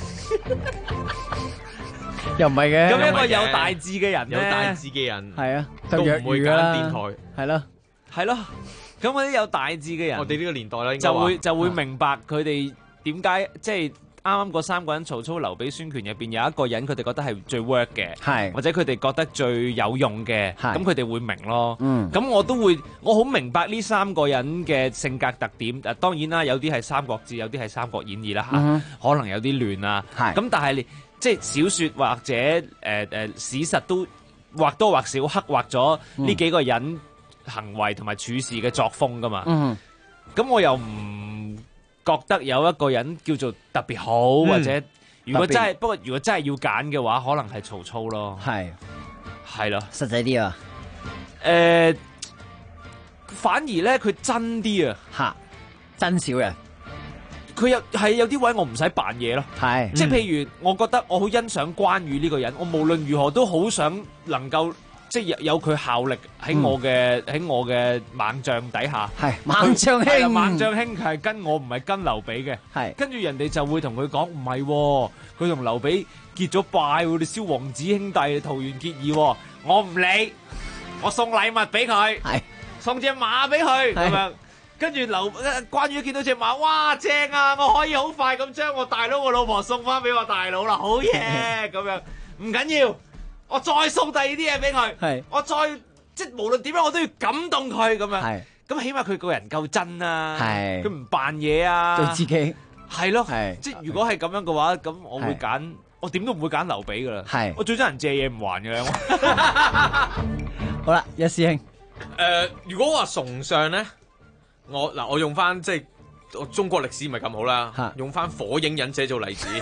又唔係嘅， 咁一個有大志嘅人有大志嘅人係啊， 都唔會揀電台， 係咯， 係咯。咁嗰啲有大志嘅人， 我哋呢個年代啦， 就會明白佢哋點解即係啱啱嗰三個人，曹操、劉備、孫權入邊有一個人，佢哋覺得係最 work 嘅，係或者佢哋覺得最有用嘅，咁佢哋會明咯。咁我好明白呢三個人嘅性格特點。當然啦，有啲係《三國志》，有啲係《三國演義》啦嚇，可能有啲亂啊。咁但係你即係小説或者史實都或多或少刻畫咗呢幾個人行為同埋處事嘅作風噶嘛。咁我又唔覺得有一個人叫做特別好，或者如果真係要揀嘅話，可能係曹操咯。係咯， 實際啲啊。 反而咧佢真啲啊， 嚇真少人。 佢有啲位我唔使扮嘢咯，即係譬如我覺得我好欣賞關羽呢個人，我無論如何都好想能夠即係有佢效力喺我嘅猛將底下。 猛將兄， 猛將兄係跟我唔係跟劉備嘅，跟住人哋就會同佢講唔係，佢同劉備結咗拜，你蕭王子兄弟桃園結義，我唔理，我送禮物俾佢，送隻馬俾佢咁樣。跟住關羽見到隻馬，哇正啊！我可以好快咁將我大佬個老婆送翻俾我大佬啦，好嘢咁樣。唔緊要，我再送第二啲嘢俾佢，我再即係無論點樣我都要感動佢咁樣。咁起碼佢個人夠真啊，佢唔扮嘢啊， 對自己係咯，即係如果係咁樣嘅話，咁我會揀，我點都唔會揀劉備噶啦。我最憎人借嘢唔還嘅。 好啦，一師兄， 如果話崇尚咧？我用翻即係中國歷史唔係咁好啦，用翻火影忍者做例子。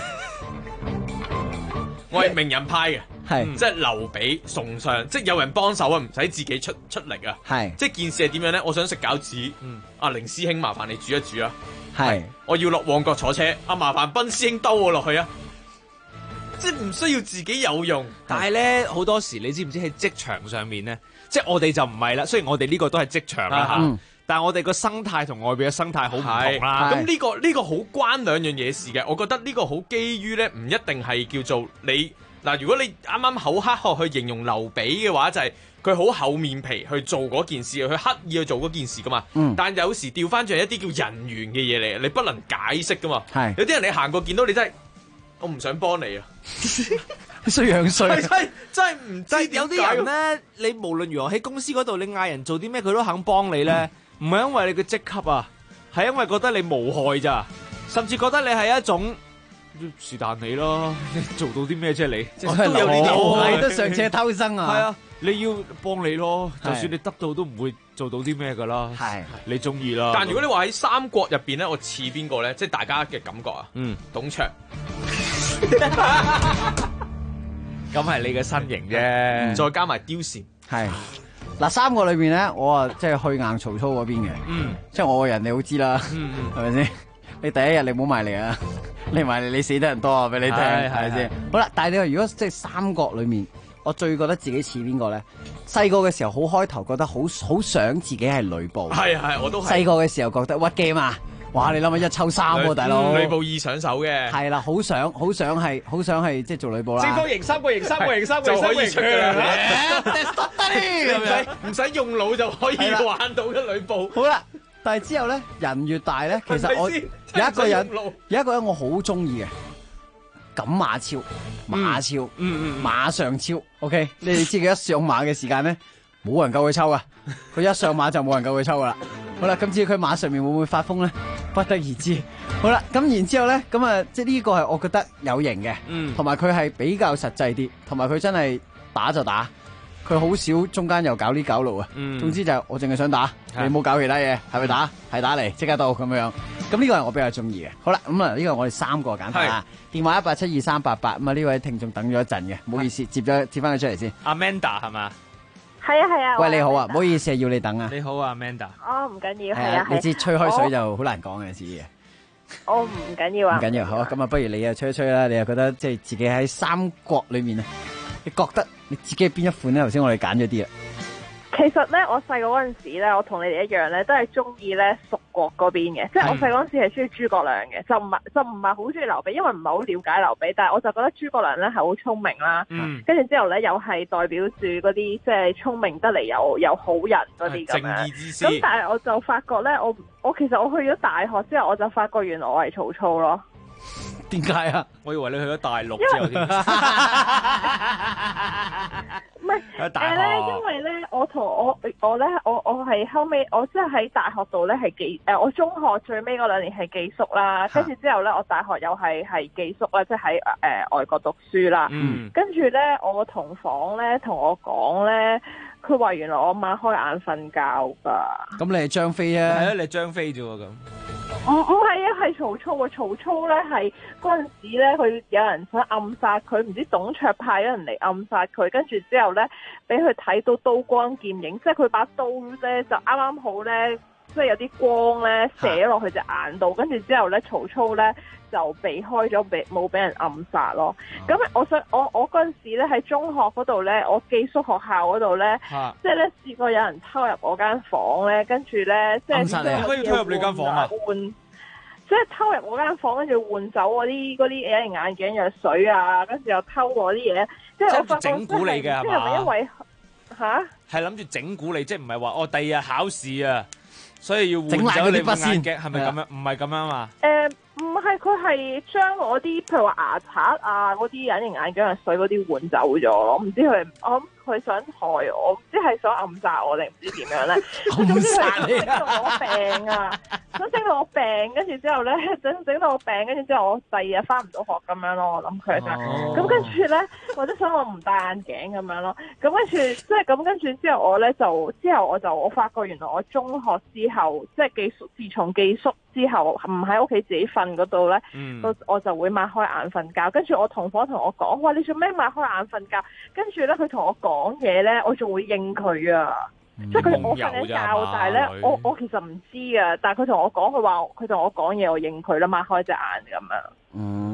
我係名人派嘅，即係劉備崇尚，即係有人幫手啊，唔使自己出力啊。即係件事係點樣咧？我想食餃子，阿凌師兄麻煩你煮一煮啊。我要落旺角坐車，麻煩賓師兄兜我落去啊。 即係唔需要自己有用。 但係咧好多時，你知唔知喺職場上面咧，即係我哋就唔係啦。雖然我哋呢個都係職場啦嚇，但係我哋個生態同外邊嘅生態好唔同啦。 咁呢個好關兩樣嘢事嘅。我覺得呢個好基於咧，唔一定係叫做你嗱。如果你啱啱口黑學去形容劉備嘅話，就係佢好厚面皮去做嗰件事，去刻意去做嗰件事噶嘛。但有時調翻轉係一啲叫人緣嘅嘢嚟，你不能解釋噶嘛。有啲人你行過見到你真係，我唔想幫你啊。 衰樣衰， 真係唔知。 有啲人咧，你無論如何喺公司嗰度，你嗌人做啲咩，佢都肯幫你咧。唔係因為你嘅職級啊，係因為覺得你無害咋，甚至覺得你係一種是但你咯，你做到啲咩啫你？ 我都有呢啲，都尚且偷生啊！ 係啊，你要幫你咯，就算你得到都唔會做到啲咩噶啦。係你中意啦。 但如果你話喺三國入邊咧，我似邊個咧？即係大家嘅感覺啊。董卓。 咁係你嘅身形啫， 再加埋貂蟬。 係嗱，三個裏邊咧，我啊即係去硬曹操嗰邊嘅。即係我個人你好知啦，係咪先？你第一日你唔好埋嚟啊！你埋嚟你死得人多啊！俾你聽係咪先？好啦，但係你話如果即係三國裏面，我最覺得自己似邊個咧？細個嘅時候好開頭覺得好想自己係呂布。 係我都係。細個嘅時候覺得屈機嘛。哇！你諗下一抽三喎，大佬。 呂布易上手嘅。係啦，好想係即係做呂布啦。 正方形、三角形、三角形、三角形就可以出㗎啦。唔使用腦就可以玩到嘅呂布。 好啦，但係之後咧，人越大咧，其實我有一個人我好中意嘅，錦馬超、馬上超。OK， 你哋知佢一上馬嘅時間咧，冇人夠佢抽啊！佢一上馬就冇人夠佢抽噶啦。好啦，咁至於佢馬上面會唔會發瘋咧？不得而知。好啦，咁然之後咧，咁啊，即係呢個係我覺得有型嘅，同埋佢係比較實際啲，同埋佢真係打就打，佢好少中間又搞呢搞路啊。總之就係我淨係想打，你冇搞其他嘢，係咪打？係打嚟，即刻到咁樣。咁呢個係我比較中意嘅。好啦，咁啊呢個我哋三個揀翻啊。電話1872388，咁啊呢位聽眾等咗一陣嘅，唔好意思，接翻佢出嚟先。 Amanda 係嘛？ 係啊。 喂，你好啊，唔好意思要你等啊。 你好啊 Amanda。 哦，唔緊要，係啊。 你知吹開水就好難講嘅事嘅。 我唔緊要啊。 唔緊要，好，咁啊，不如你又吹一吹啦。你又覺得即係自己喺三國裏面啊，你覺得你自己係邊一款咧？頭先我哋揀咗啲啊。 其實咧，我細個嗰陣時咧，我同你哋一樣咧，都係中意咧蜀國嗰邊嘅。即係我細個嗰陣時係中意諸葛亮嘅，就唔係好中意劉備，因為唔係好了解劉備。但係我就覺得諸葛亮咧係好聰明啦，跟住之後咧又係代表住嗰啲即係聰明得嚟有好人嗰啲咁樣。正義之師。咁但係我就發覺咧，我其實我去咗大學之後，我就發覺原來我係曹操咯。 點解啊？ 我以為你去咗大陸之後添。 唔係因為咧，我係後尾，我即係喺大學度咧係我中學最尾嗰2年係寄宿啦，跟住之後咧，我大學又係寄宿啦，即係喺外國讀書啦。跟住咧，我個同房咧同我講咧，佢話原來我擘開眼瞓覺噶。 咁你係張飛啊？ 係啊，你係張飛啫喎咁。 唔係啊，係曹操啊！曹操咧係嗰陣時咧，佢有人想暗殺佢，唔知董卓派咗人嚟暗殺佢，跟住之後咧，俾佢睇到刀光劍影，即係佢把刀咧就啱啱好咧，即係有啲光咧射落去隻眼度，跟住之後咧，曹操咧就避開咗，冇俾人暗殺咯。咁我嗰陣時咧喺中學嗰度咧，我寄宿學校嗰度咧，即係咧試過有人偷入我間房咧，跟住咧即係暗殺你，可以偷入你間房啊？ 即係偷入我間房，跟住換走嗰啲隱形眼鏡、藥水啊，跟住又偷我啲嘢，即係我發覺整蠱你嘅係嘛？ 即係咪因為係諗住整蠱你，即係唔係話第二日考試啊，所以要換走你副眼鏡，係咪咁樣？唔係咁樣嘛？ 唔係，佢係將我啲譬如話牙刷啊，嗰啲隱形眼鏡、藥水嗰啲換走咗咯。唔知佢想害我，唔知係想暗殺我定唔知點樣咧？總之佢整到我病啊！想整到我病，跟住之後咧整到我病，跟住之後我第二日翻唔到學咁樣咯。我諗佢就咁跟住咧，或者想我唔戴眼鏡咁樣咯。咁跟住即係咁跟住之後我咧我發覺原來我中學之後即係自從寄宿之後唔喺屋企自己瞓嗰度咧，我就會擘開眼瞓覺。跟住我同房同我講：哇，你做咩擘開眼瞓覺？跟住咧佢同我講嘢咧，我仲會應佢啊！即係我瞓緊覺，但係咧我其實唔知啊。但係佢同我講，佢同我講嘢，我應佢啦，擘開隻眼咁樣。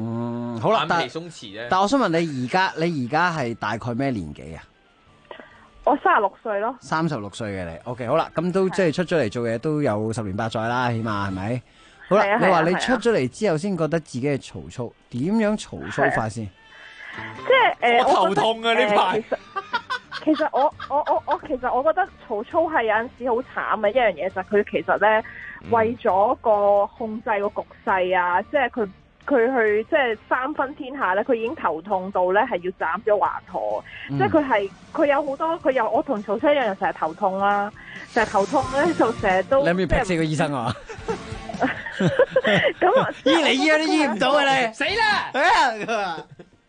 好啦， 眼皮鬆弛啫。 但我想問你而家係大概咩年紀啊？ 我36歲咯。 36歲嘅你 ，OK， 好啦，咁都即係出咗嚟做嘢都有10年8載啦，起碼係咪？好啦，你話你出咗嚟之後先覺得自己係嘈粗，點樣嘈粗法先？ 即係我頭痛啊呢排。 其實我覺得嘈粗係有陣時好慘嘅一樣嘢，就係佢其實咧為咗個控制個局勢啊，即係佢去即係三分天下咧，佢已經頭痛到咧係要斬咗華佗，即係佢有好多我同曹生一樣，成日頭痛啦，成日頭痛咧就成日都。 你有冇要劈死個醫生啊？ 咁醫嚟醫都醫唔到嘅你，死啦！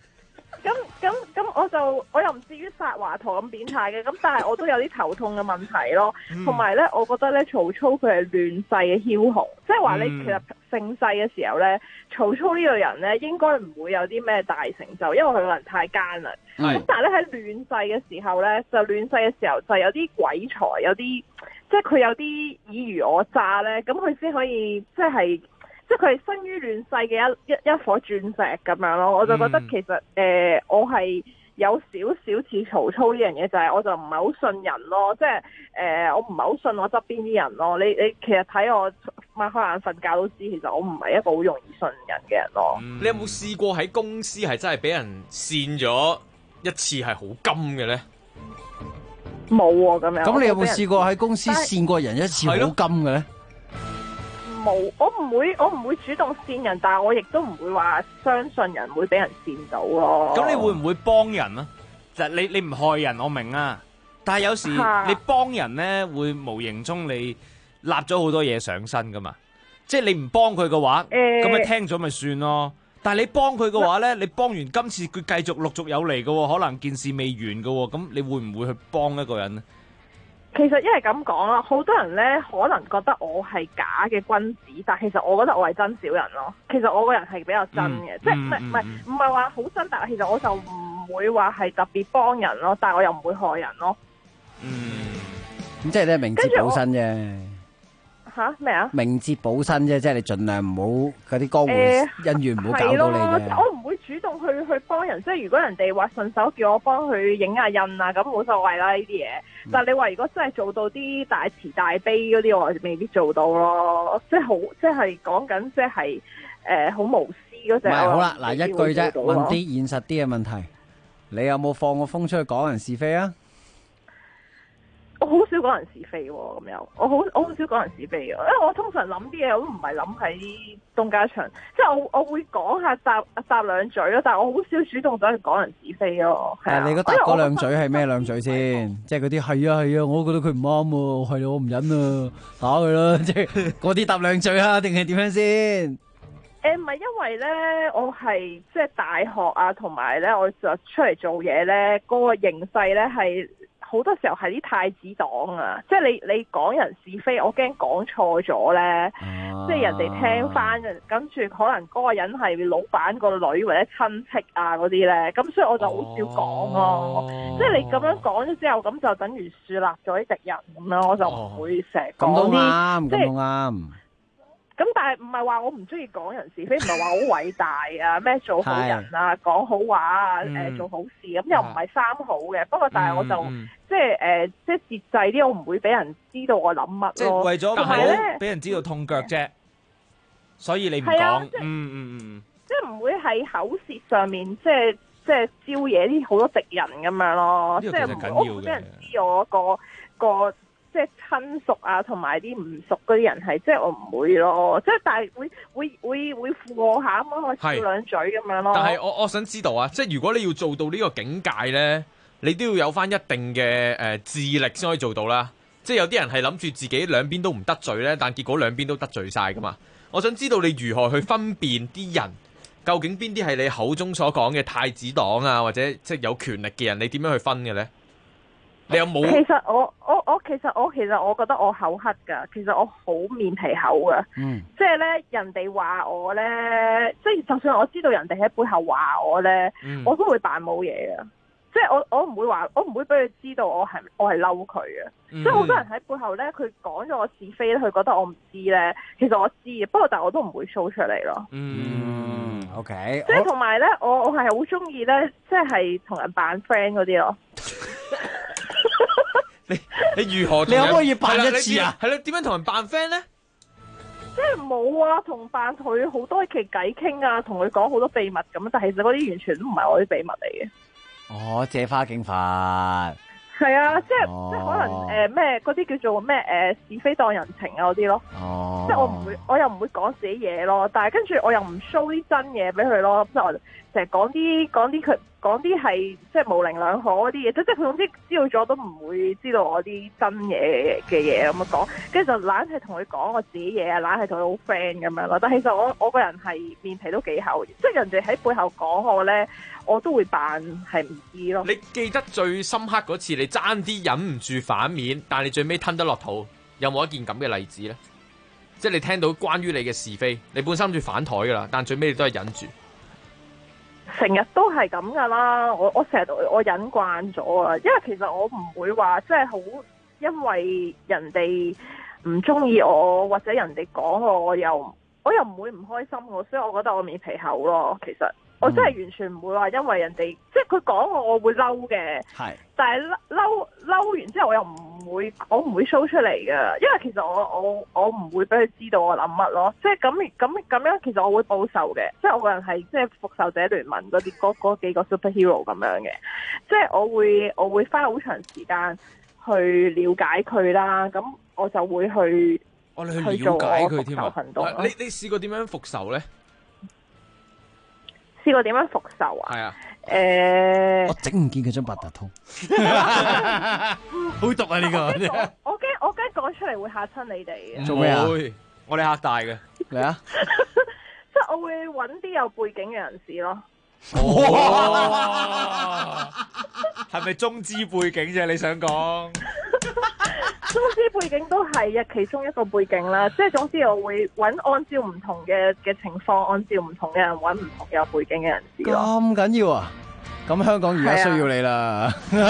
咁我又唔至於殺華佗咁變態嘅，咁但係我都有啲頭痛嘅問題咯。同埋咧，我覺得咧曹操佢係亂世嘅梟雄，即係話你其實盛世嘅時候咧，曹操呢個人咧應該唔會有啲咩大成就，因為佢個人太奸啦。咁但係咧喺亂世嘅時候咧，就有啲鬼才，有啲即係佢有啲爾虞我詐咧，咁佢先可以即係佢係生於亂世嘅一顆鑽石咁樣咯。我就覺得其實我係有少少似曹操呢樣嘢，就係我就唔係好信人咯，即係我唔係好信我側邊啲人咯。你其實睇我擘開眼瞓覺都知，其實我唔係一個好容易信人嘅人咯。 你有冇試過喺公司係真係俾人扇咗一次係好金嘅咧？ 冇喎，咁樣。 咁你有冇試過喺公司扇過人一次好金嘅咧？ 冇，我唔會主動扇人，但係我亦都唔會話相信人會俾人扇到咯。 咁你會唔會幫人啊？就係你唔害人，我明啊。但係有時你幫人咧，會無形中你立咗好多嘢上身噶嘛。即係你唔幫佢嘅話，咁咪聽咗咪算咯。但係你幫佢嘅話咧，你幫完今次佢繼續陸續有嚟嘅，可能件事未完嘅，咁你會唔會去幫一個人呢？ 其實因為咁講啦，好多人咧可能覺得我係假嘅君子，但其實我覺得我係真小人咯。其實我個人係比較真嘅，即係唔係話好真，但係其實我就唔會話係特別幫人咯，但係我又唔會害人咯。 咁即係你係明哲保身啫。 吓咩啊？ 明哲保身啫，即係你盡量唔好嗰啲江湖恩怨唔好搞到你啫。 我唔會主動去幫人，即係如果人哋話順手叫我幫佢影下印啊，咁冇所謂啦呢啲嘢。但係你話如果真係做到啲大慈大悲嗰啲，我未必做到咯。即係講緊即係好無私嗰隻。唔係好啦，嗱一句啫，問啲現實啲嘅問題，你有冇放過風出去講人是非啊？ 我好少講人是非喎，咁樣我好少講人是非嘅，因為我通常諗啲嘢我都唔係諗喺東家長，即係我會講下答兩嘴咯，但係我好少主動走去講人是非咯。係啊， 你嗰答嗰兩嘴係咩兩嘴先？即係嗰啲係啊，我都覺得佢唔啱喎，係我唔忍啊，打佢啦，即係嗰啲答兩嘴啊，定係點樣先？ 唔係因為咧，我係即係大學啊，同埋咧我就出嚟做嘢咧，嗰個形勢咧係。好多時候係啲太子黨啊，即係你講人是非，我驚講錯咗咧，即係人哋聽翻，跟住可能嗰個人係老闆個女或者親戚啊嗰啲咧，咁所以我就好少講咯。即係你咁樣講咗之後，咁就等於樹立咗啲敵人咁樣，我就唔會成日講啲，即係啱。咁但係唔係話我唔中意講人是非，唔係話好偉大啊，咩做好人啊，講好話啊，做好事咁又唔係三好嘅。不過但係我就即係即係節制啲，我唔會俾人知道我諗乜咯。 即係為咗唔好俾人知道痛腳啫，所以你唔講。 即係唔會喺口舌上面即係招惹啲好多敵人咁樣咯。即係我唔會俾人知我個。即係親屬啊，同埋啲唔熟嗰啲人係，即係我唔會咯。即係但係會附和下咁樣，我笑兩嘴咁樣咯。 但係我想知道啊，即係如果你要做到呢個境界咧，你都要有翻一定嘅智力先可以做到啦。即係有啲人係諗住自己兩邊都唔得罪咧，但結果兩邊都得罪晒噶嘛。我想知道你如何去分辨啲人，究竟邊啲係你口中所講嘅太子黨啊，或者即係有權力嘅人，你點樣去分嘅咧？你有冇？ 其實我覺得我口黑噶，其實我好面皮厚噶。即係咧，人哋話我咧，即係就算我知道人哋喺背後話我咧，我都會扮冇嘢噶。即係我唔會話，我唔會俾佢知道我係嬲佢嘅。即係好多人喺背後咧，佢講咗我是非咧，佢覺得我唔知咧，其實我知嘅，不過但係我都唔會 show 出嚟咯。 OK， 即係同埋咧，我係好中意咧，即係同人扮 friend 嗰啲咯。 你如何？ 你可唔可以扮一次啊？ 係啦，點樣同人扮 friend 咧？ 即係冇啊，同扮佢好多期偈傾啊，同佢講好多秘密咁，但係其實嗰啲完全都唔係我啲秘密嚟嘅。 哦，借花敬佛。 係啊，即係可能咩嗰啲叫做咩是非當人情啊嗰啲咯。 哦。 即係我又唔會講自己嘢咯，但係跟住我又唔 show 啲真嘢俾佢咯，即係我成日講啲係即係模棱兩可嗰啲嘢，即係佢總之知道咗都唔會知道我啲真嘢嘅嘢咁樣講，跟住就懶係同佢講我自己嘢啊，懶係同佢好 friend 咁樣咯。但係其實我個人係面皮都幾厚，即係人哋喺背後講我咧，我都會扮係唔知咯。 你記得最深刻嗰次，你爭啲忍唔住反面，但係你最尾吞得落肚，有冇一件咁嘅例子咧？即係你聽到關於你嘅是非，你本身諗住反台噶啦，但最尾你都係忍住。 成日都係咁噶啦，我成日我忍慣咗啊，因為其實我唔會話即係好，因為人哋唔中意我或者人哋講我又唔會唔開心喎，所以我覺得我面皮厚咯。其實我真係完全唔會話因為人哋即係佢講我會嬲嘅，係，但係嬲完之後我唔會 show 出嚟嘅，因為其實我唔會俾佢知道我諗乜咯，即係咁樣其實我會報仇嘅，即係我個人係即係復仇者聯盟嗰幾個 superhero 咁樣嘅，即係我會花好長時間去了解佢啦，咁我就會去你去了解佢添啊！ 行動你試過點樣復仇咧？ 試過點樣復仇啊？ 係啊， 我整唔見佢張八達通，好毒啊呢個！ 我驚講出嚟會嚇親你哋嘅。 做咩啊？ 我哋嚇大嘅， 嚟啊！ 即係我會揾啲有背景嘅人士咯。 哇！係咪中資背景啫？你想講？ 中資背景都係其中一個背景啦，即係總之我會按照唔同嘅情況，按照唔同嘅人揾唔同有背景嘅人士咯。 咁緊要啊！咁香港而家需要你啦！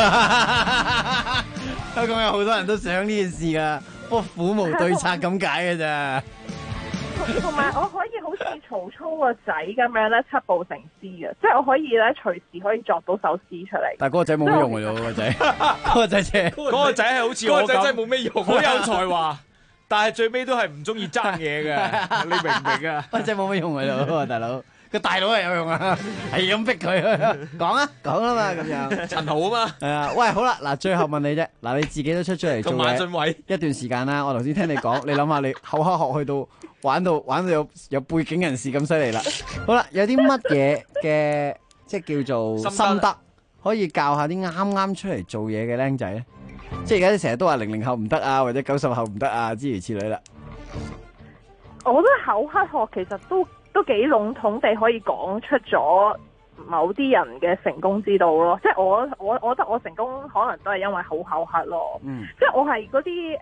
香港有好多人都想呢件事噶，不過苦無對策咁解嘅咋。 同埋我可以好似曹操個仔咁樣咧，七步成詩嘅，即係我可以咧隨時可以作到首詩出嚟。 但係嗰個仔冇咩用嘅啫，嗰個仔，嗰個仔啫， 嗰個仔係好似我咁， 嗰個仔真係冇咩用， 好有才華，但係最尾都係唔中意爭嘢嘅，你明唔明啊？ 嗰個仔冇咩用嘅咯，大佬。個大佬係有用啊，係咁逼佢講啦嘛，咁樣陳豪啊嘛， 係啊，喂，好啦，嗱，最後問你啫，嗱，你自己都出嚟做嘢一段時間啦，我頭先聽你講，你諗下你口黑學去到玩到有背景人士咁犀利啦，好啦，有啲乜嘢嘅即係叫做心得，可以教下啲啱啱出嚟做嘢嘅僆仔咧，即係而家成日都話00後唔得啊，或者90後唔得啊，諸如此類啦。 我覺得口黑學其實都幾籠統地可以講出咗某啲人嘅成功之道咯，即係我覺得我成功可能都係因為好口黑咯，即係我係嗰啲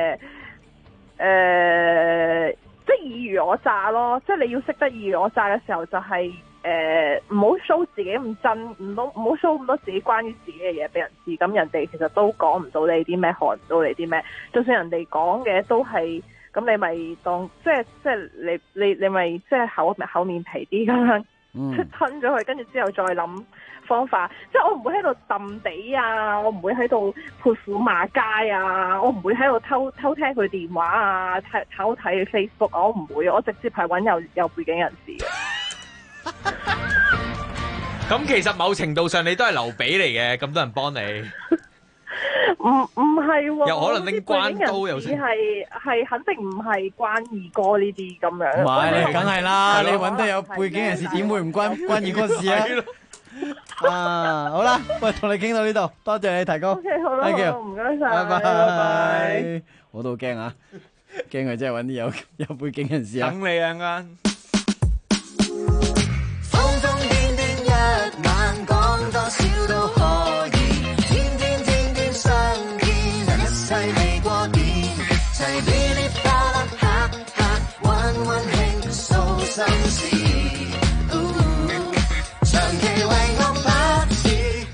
即係爾虞我詐咯，即係你要識得爾虞我詐嘅時候就係唔好 show 自己咁真，唔好 show 咁多自己關於自己嘅嘢俾人知，咁人哋其實都講唔到你啲咩，害唔到你啲咩，就算人哋講嘅都係。咁你咪當即係你咪即係厚面皮啲咁樣吞咗佢，跟住之後再諗方法。即係我唔會喺度揼地啊，我唔會喺度潑婦罵街啊，我唔會喺度偷聽佢電話啊，偷睇佢 Facebook，我唔會，我直接係揾有背景人士嘅。 咁其實某程度上你都係劉備嚟嘅，咁多人幫你。 唔係喎， 有可能拎關刀又先係肯定唔係關二哥呢啲咁樣。 唔係，梗係啦，你揾得有背景人士，點會唔關二哥事啊？啊，好啦，喂，同你傾到呢度，多謝你提供。 OK， 好啦，唔該晒， 拜拜。我都好驚啊，驚佢真係揾啲有背景人士啊。 等你啊啱。 瘋瘋癲癲一晚，講多少都可以。相見，一世未過電，齊噼哩啪啦哈哈，溫溫馨訴心事，長期為我拍攝。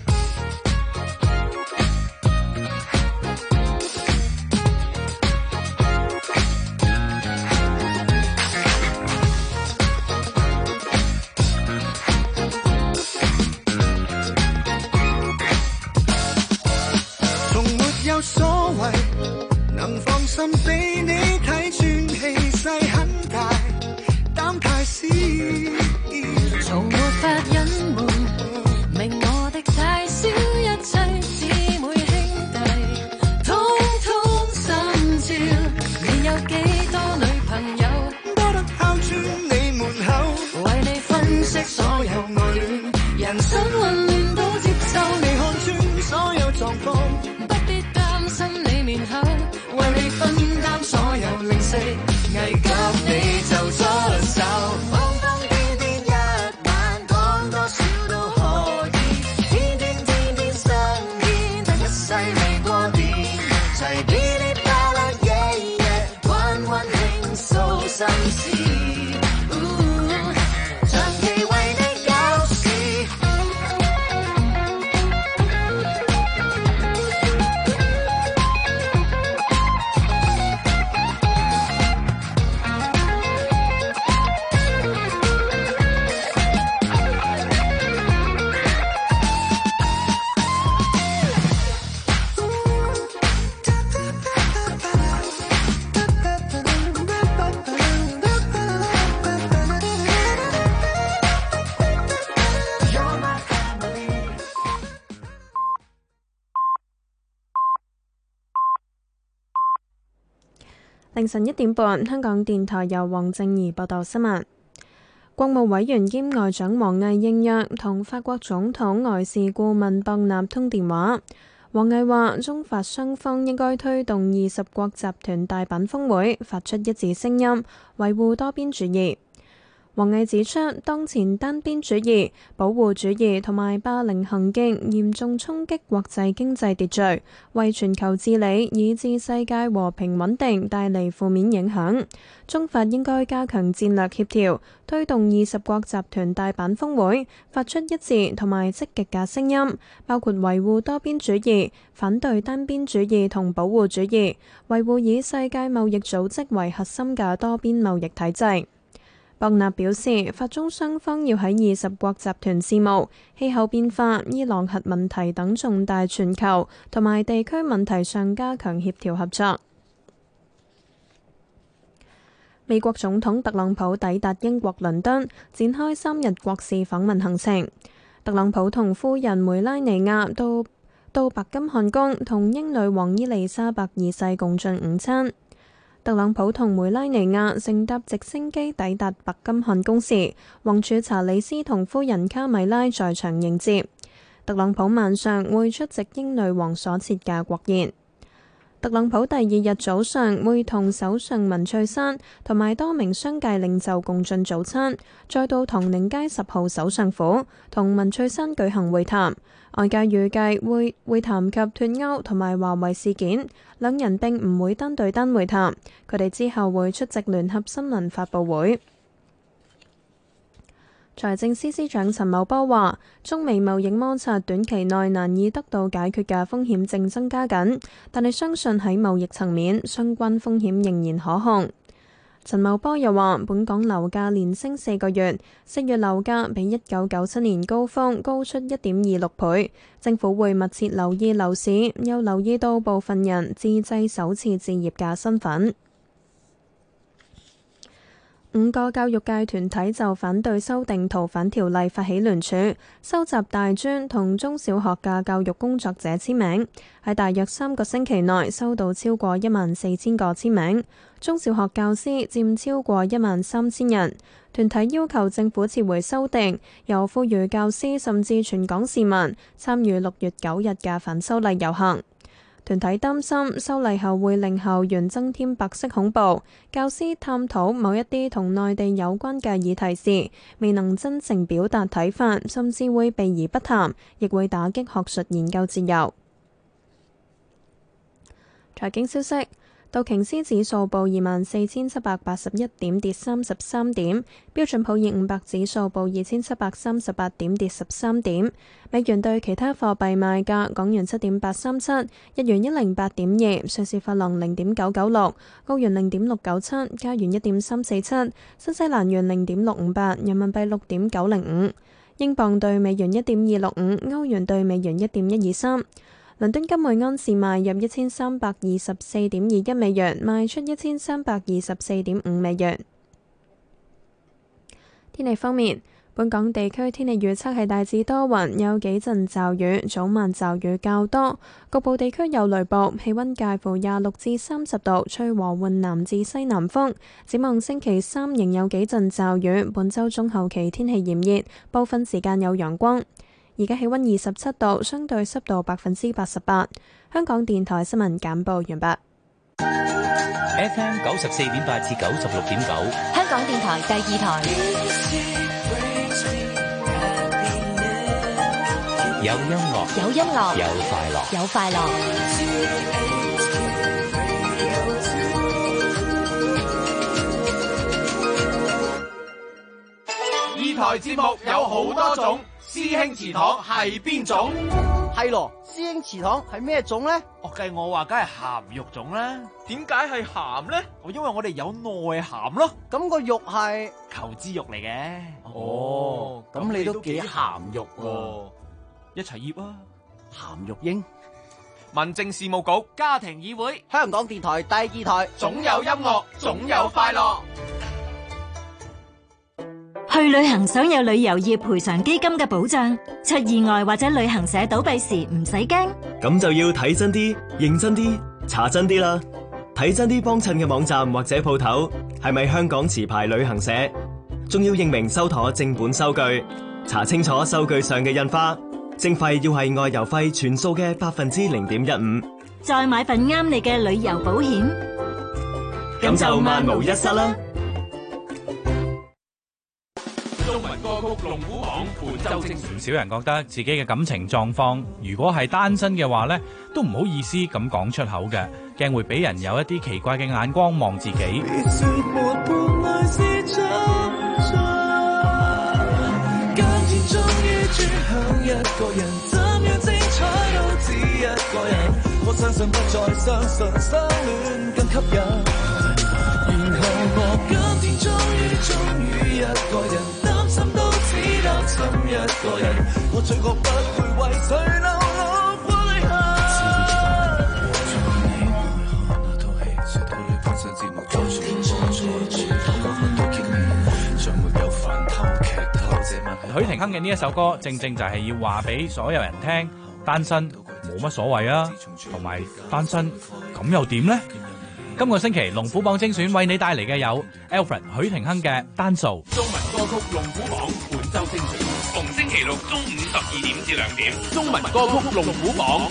有所謂，能放心俾你睇穿，氣勢很大，膽太小， 從沒法隱瞞，明我的太少，一切姊妹兄弟，通通心照。你有幾多女朋友？ 多得敲穿你門口， 為你分析所有愛戀，人生混亂都接受。 你看穿所有狀況， 不必擔心你面口，為你分擔所有零食，危急你就出手。 瘋瘋癲癲一晚，講多少都可以，天天天天相見，但一世未過電，齊噼里啪啦夜夜，關關傾訴心事。 凌晨1點半，香港電台由黃正儀報道新聞。國務委員兼外長王毅應約同法國總統外事顧問博納通電話。王毅話：中法雙方應該推動20國集團大阪峰會，發出一致聲音，維護多邊主義。王毅指出，當前單邊主義、保護主義同埋霸凌行徑嚴重衝擊國際經濟秩序，為全球治理以至世界和平穩定帶嚟負面影響。中法應該加強戰略協調，推動20國集團大阪峰會，發出一致同埋積極嘅聲音，包括維護多邊主義、反對單邊主義同保護主義，維護以世界貿易組織為核心嘅多邊貿易體制。博納表示，法中雙方要喺20國集團事務、氣候變化、伊朗核問題等重大全球同埋地區問題上加強協調合作。美國總統特朗普抵達英國倫敦，展開3日國事訪問行程。特朗普同夫人梅拉尼亞到白金漢宮同英女王伊麗莎白二世共進午餐。特朗普同梅拉尼亞乘搭直升機抵達白金漢宮時，王儲查理斯同夫人卡米拉在場迎接。特朗普晚上會出席英女王所設嘅國宴。特朗普第2日早上會同首相文翠珊同埋多名商界領袖共進早餐，再到唐寧街10號首相府同文翠珊舉行會談。外界預計會談及脫歐同埋華為事件，兩人並唔會單對單會談。佢哋之後會出席聯合新聞發佈會。財政司司長陳茂波話：中美貿易摩擦短期內難以得到解決嘅風險正增加緊，但係相信喺貿易層面，相關風險仍然可控。陳茂波又話：本港樓價連升4個月，4月樓價比1997年高峰高出1.26倍。政府會密切留意樓市，又留意到部分人自製首次置業嘅身份。5個教育界團體就反對修訂逃犯條例發起聯署，收集大專同中小學嘅教育工作者簽名，喺大約3個星期內收到超過14000個簽名，中小學教師佔超過13000人。團體要求政府撤回修訂，又呼籲教師甚至全港市民參與6月9日嘅反修例遊行。團體擔心修例後會令校園增添白色恐怖，教師探討某一啲同內地有關嘅議題時，未能真正表達睇法，甚至會避而不談，亦會打擊學術研究自由。財經消息。道瓊斯指數報24,781點，跌33點；標準普爾500指數報2738點，跌13點。美元對其他貨幣賣價：港元7.837，日元108.2，瑞士法郎0.996，澳元0.697，加元1.347，新西蘭元0.658，人民幣6.905，英鎊對美元1.265，歐元對美元1.123。 倫敦金每盎司賣入1324.21美元，賣出1324.5美元。天氣方面，本港地區天氣預測係大致多雲，有幾陣驟雨，早晚驟雨較多，局部地區有雷暴，氣溫介乎26至30度，吹和緩南至西南風。展望星期三仍有幾陣驟雨，本週中後期天氣炎熱，部分時間有陽光。而家氣溫27度，相對濕度88%。香港電台新聞簡報完畢。 FM 94.8至96.9， 香港電台第二台。 有音樂， 有音樂， 有快樂， 有快樂。 二台節目有好多種，師兄祠堂係邊種？ 係咯，師兄祠堂係咩種咧？ 計我話梗係鹹肉種啦。 點解係鹹咧？ 因為我哋有內涵咯。 咁個肉係求知肉嚟嘅。 哦，咁你都幾鹹肉喎。 一齊醃啊！ 鹹肉英， 民政事務局家庭議會， 香港電台第二台， 總有音樂，總有快樂。 去旅行想有旅遊業賠償基金嘅保障，出意外或者旅行社倒閉時唔使驚。 咁就要睇真啲、認真啲、查真啲啦。睇真啲幫襯嘅網站或者鋪頭係咪香港持牌旅行社，仲要認明收妥正本收據，查清楚收據上嘅印花。徵費要係外遊費全數嘅0.15%， 再買份啱你嘅旅遊保險， 咁就萬無一失啦。 中文歌曲龍虎榜本周精選。 唔少人覺得自己嘅感情狀況，如果係單身嘅話呢，都唔好意思咁講出口嘅，驚會俾人有一啲奇怪嘅眼光望自己。 一個人怎樣精彩都只一個人，我相信不再相信相戀更吸引。然後我今天終於一個人，擔心都只擔心一個人，我最覺不會為誰流落遺憾。那套戲直到你本身節目再做多分都激你，像沒有飯偷劇透這晚。 許廷鏗嘅呢一首歌，正正就係要話俾所有人聽，單身冇乜所謂啊，同埋單身咁又點呢？今個星期龍虎榜精選為你帶嚟嘅有 Alfred 許廷鏗嘅單數。 中文歌曲龍虎榜本周精選，逢星期六中午12點至2點，中文歌曲龍虎榜。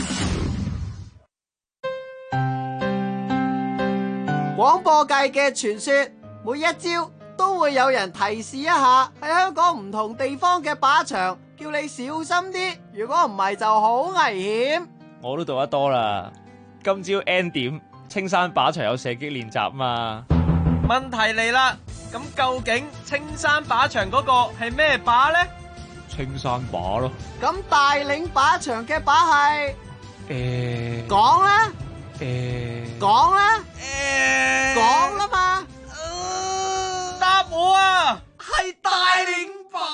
廣播界嘅傳說，每一朝都會有人提示一下喺香港唔同地方嘅靶場，叫你小心啲，如果唔係就好危險。 我都讀得多啦，今朝 N 點青山靶場有射擊練習嘛。 問題嚟啦，咁究竟青山靶場嗰個係咩靶呢？ 青山靶咯。 咁大嶺靶場嘅靶係？講啦。講啦。講啦嘛。 答我啊！係大嶺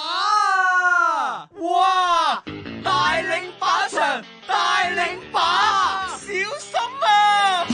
靶。哇！大嶺靶場，大嶺靶，小心啊！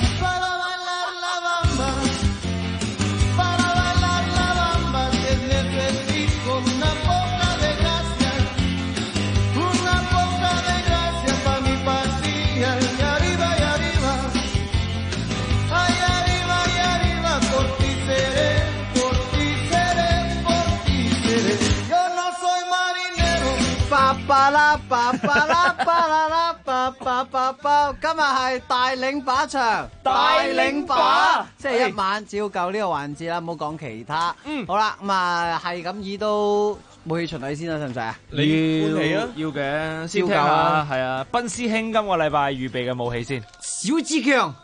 巴啦巴巴啦巴啦啦巴巴巴巴，今日係大嶺靶場， 大嶺靶， 星期一晚只要夠呢個環節啦，唔好講其他。好啦，咁啊係咁意都武器巡禮先啦，使唔使啊？ 你歡喜啊？要嘅，先聽下係啊，賓師兄今個禮拜預備嘅武器先。 小志強，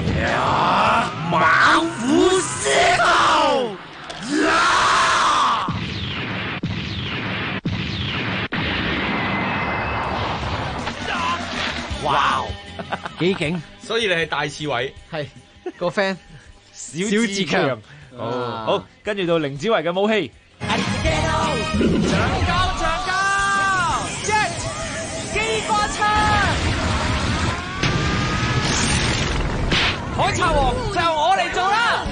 猛虎獅吼！ 哇，幾勁！ 所以你係大刺猬， 係個 friend 小志強。好，跟住到凌子維嘅武器。 長交 Jet 機關槍。 賊王就我嚟做啦。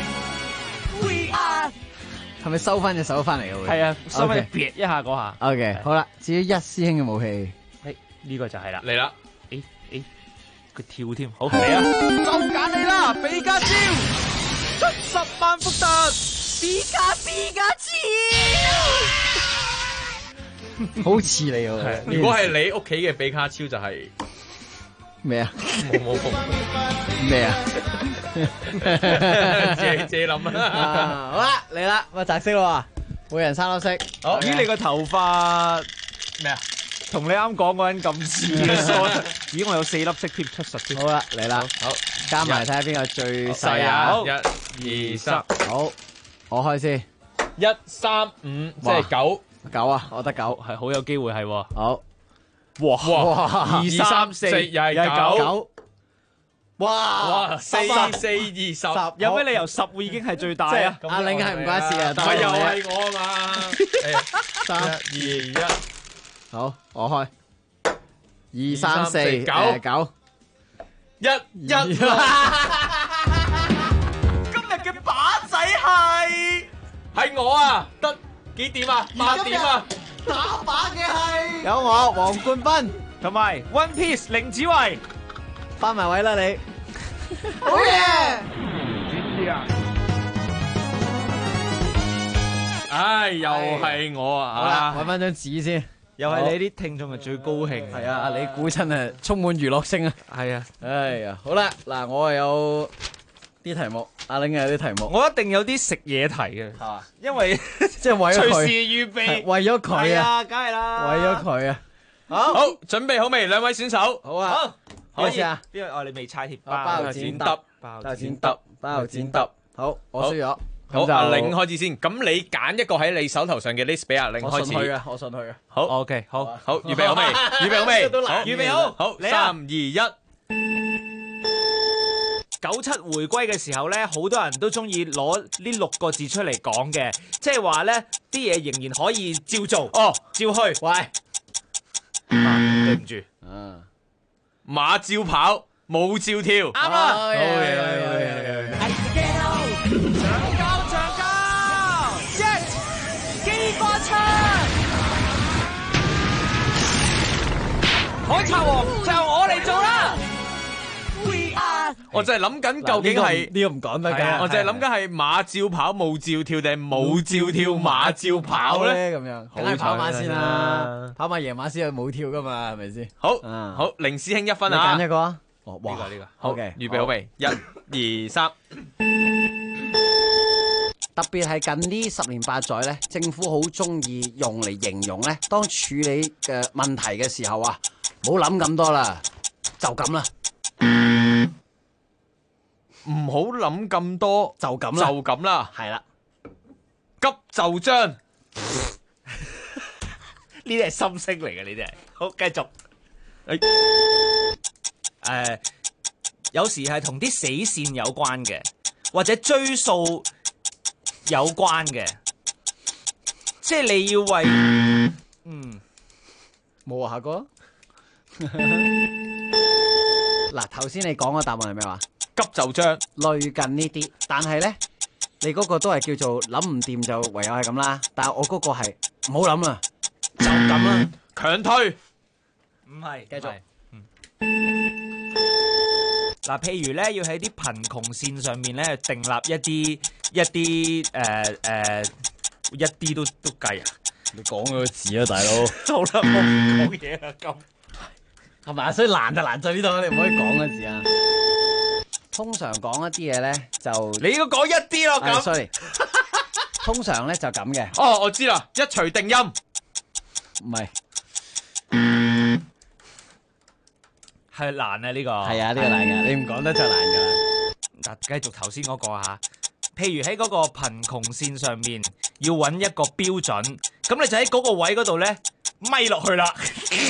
係咪收翻隻手翻嚟嘅會？ 係啊，收翻撇一下嗰下。 OK， 好啦，至於一師兄嘅武器， 呢個就係啦， 嚟啦， 佢跳添，好嚟啊！ 就揀你啦，比加超，70萬伏特， 比加超， 好似你喎。 如果係你屋企嘅比卡超就係咩啊？ 冇咩啊？ 借諗啊！ 好啦，嚟啦，咁啊擲色咯，每人3粒色。 好，咦你個頭髮咩啊？同你啱講嗰陣咁似嘅，咦我有4粒色貼70添。 好啦，嚟啦，好加埋睇下邊個最細啊！ 好，1、2、3， 好，我開先。 1、3、5，即係9 啊！我得9， 係好有機會係。 好， 哇 2、3、4 又係9， 哇 4、20， 有咩理由10會已經係最大啊？ 阿玲係唔關事啊， 咪又係我啊嘛！3、2、1。 好，我開2、3、4、9，1、 1。 今日嘅把仔係我啊，得幾點啊？8點啊！ 打靶嘅係有我黃冠斌同埋 One Piece 凌子維， 翻埋位啦你。 好嘢！ 知啊！唉，又係我啊！ 好啦，搵翻張紙先。 又係你啲聽眾係最高興。 係啊，你估真係充滿娛樂性啊！ 係啊， 哎呀，好啦，嗱，我係有啲題目，阿玲有啲題目， 我一定有啲食嘢題嘅，係嘛？因為即係為咗佢， 隨時預備， 為咗佢啊， 梗係啦， 為咗佢啊！ 好，準備好未？兩位選手， 好啊， 可以啊！ 邊個？哦，你未猜貼包剪揼，包剪揼，好，我輸咗。 好，阿玲開始先。咁你揀一個喺你手頭上嘅 list 俾阿玲開始。 我信佢嘅。 好 ，OK，好， 預備好未？預備好未？ 預備好。 好，3、2、1。 97回歸嘅時候咧，好多人都中意攞呢6個字出嚟講嘅，即係話咧啲嘢仍然可以照做，照去。 喂， 對唔住， 馬照跑，舞照跳。 啱啦。 好嘢。 海賊王就我嚟做啦！ 我就係諗緊究竟係呢個唔講得㗎。 我就係諗緊係馬照跑，舞照跳，定係舞照跳，馬照跑咧？ 咁樣，梗係跑馬先啦，跑馬贏馬先有舞跳噶嘛，係咪先？ 好，凌師兄1分啊！ 揀一個啊！ 呢個好嘅，預備好未？1、2、3。 特別係近呢10年8載咧，政府好中意用嚟形容咧，當處理嘅問題嘅時候啊，唔好諗咁多啦，就咁啦， 唔好諗咁多， 就咁啦， 就咁啦， 係啦， 急就章， 呢啲係心聲嚟嘅，呢啲係。好，繼續。有時係同啲死線有關嘅，或者追數有關嘅，即係你要為冇下個。嗱，頭先你講嘅答案係咩話？ 急就章， 類近呢啲，但係咧，你嗰個都係叫做諗唔掂就唯有係咁啦。但係我嗰個係唔好諗啦，就咁啦， 強推， 唔係， 繼續。 嗱，譬如咧，要喺啲貧窮線上面咧訂立一啲都計啊！ 你講嗰個字啊，大佬。 好啦，我唔講嘢啦，咁係咪啊？所以難就難在呢度，你唔可以講個字啊。通常講一啲嘢咧，就你要講一啲咯，咁。 sorry。通常咧就咁嘅。 哦，我知啦，一錘定音。 唔係。 係難啊呢個。 係啊，呢個難㗎，你唔講得就難㗎啦。 嗱，繼續頭先嗰個嚇，譬如喺嗰個貧窮線上面要揾一個標準，咁你就喺嗰個位嗰度咧咪落去啦。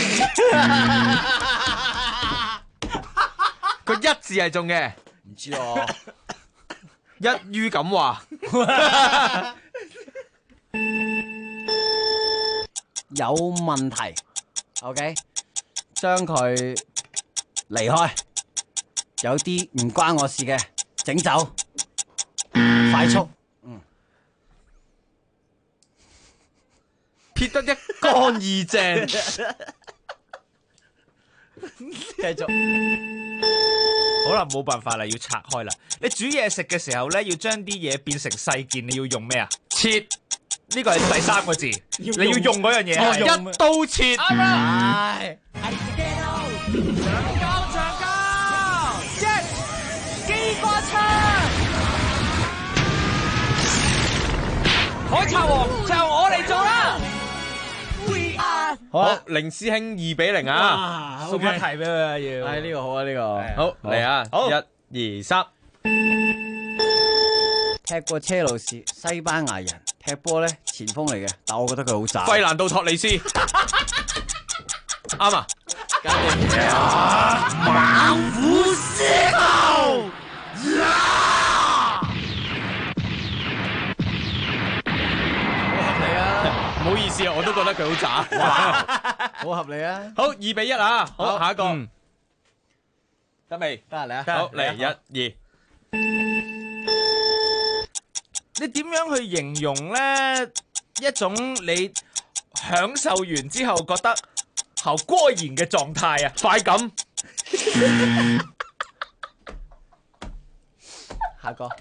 個一字係中嘅， 唔知喎。 一於咁話。 有問題 ，OK， 將佢離開，有啲唔關我事嘅， 整走，快速， 撇得一乾二淨。 繼續。 好啦，冇辦法啦，要拆開啦。你煮嘢食嘅時候咧，要將啲嘢變成細件，你要用咩啊？ 切， 呢個係第3個字，你要用嗰樣嘢。 一刀切。 啱啦。 長高，yes， 機關槍， 海賊王就我嚟做啦。 好，凌師兄2-0啊！ 送一題俾佢啊，要。 係呢個好啊，呢個好嚟啊！ 好 1、2、3。 踢過車路士，西班牙人，踢波咧前鋒嚟嘅，但我覺得佢好渣。 費蘭道托利斯，啱啊！ 猛虎獅吼！ 唔好意思啊，我都覺得佢好渣。 哇，好合理啊！ 好2-1啊！好，下一個得未？ 得嚟啊！ 好嚟1、2。 你點樣去形容咧一種你享受完之後覺得好過癮嘅狀態啊？ 快感。 下個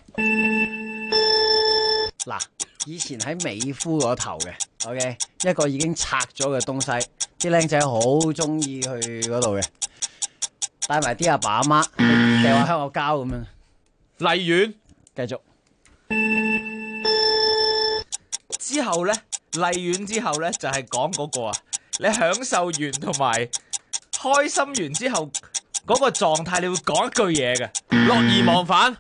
嗱，以前喺美孚嗰頭嘅 ，OK， 一個已經拆咗嘅東西，啲僆仔好中意去嗰度嘅，帶埋啲阿爸阿媽掉下香口膠咁樣。 荔園繼續之後咧，荔園之後咧就係講嗰個啊，你享受完同埋開心完之後嗰個狀態，你會講一句嘢嘅， 樂而忘返。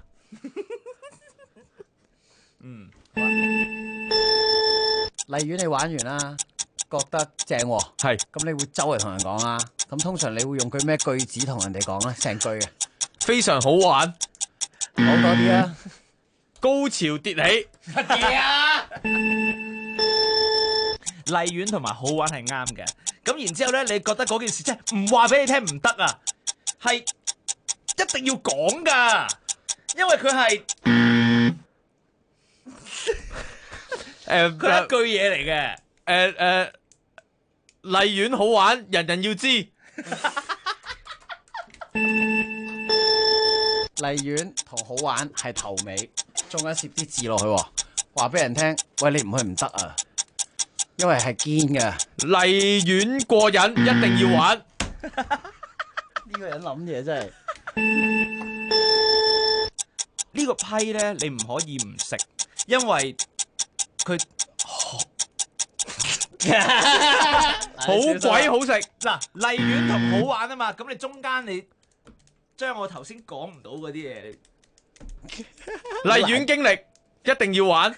荔園你玩完啦，覺得正喎， 係， 咁你會周圍同人講啦。咁通常你會用句咩句子同人哋講咧？成句嘅， 非常好玩， 講多啲啊！ 高潮迭起， 乜嘢啊？荔園同埋好玩係啱嘅，咁然之後咧，你覺得嗰件事真係唔話俾你聽唔得啊，係一定要講噶，因為佢係佢係一句嘢嚟嘅。 荔園好玩，人人要知。 荔園同好玩係頭尾，中間攝啲字落去，話俾人聽，喂，你唔去唔得啊，因為係堅嘅。 荔園過癮，一定要玩。 呢個人諗嘢真係呢個批咧，你唔可以唔食，因為佢好鬼好食。 嗱，荔園同好玩啊嘛，咁你中間你將我頭先講唔到嗰啲嘢， 荔園經歷一定要玩。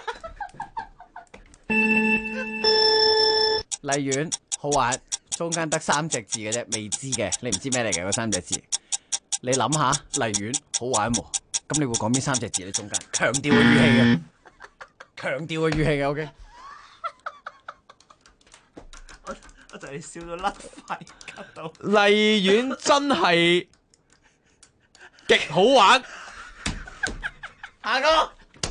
荔園好玩，中間得3隻字嘅啫，未知嘅，你唔知咩嚟嘅嗰3隻字。你諗下，荔園好玩喎，咁你會講邊3隻字咧？中間強調嘅語氣嘅，強調嘅語氣嘅 ，OK。 我就係笑到甩肺咳到。 荔園真係極好玩。 下個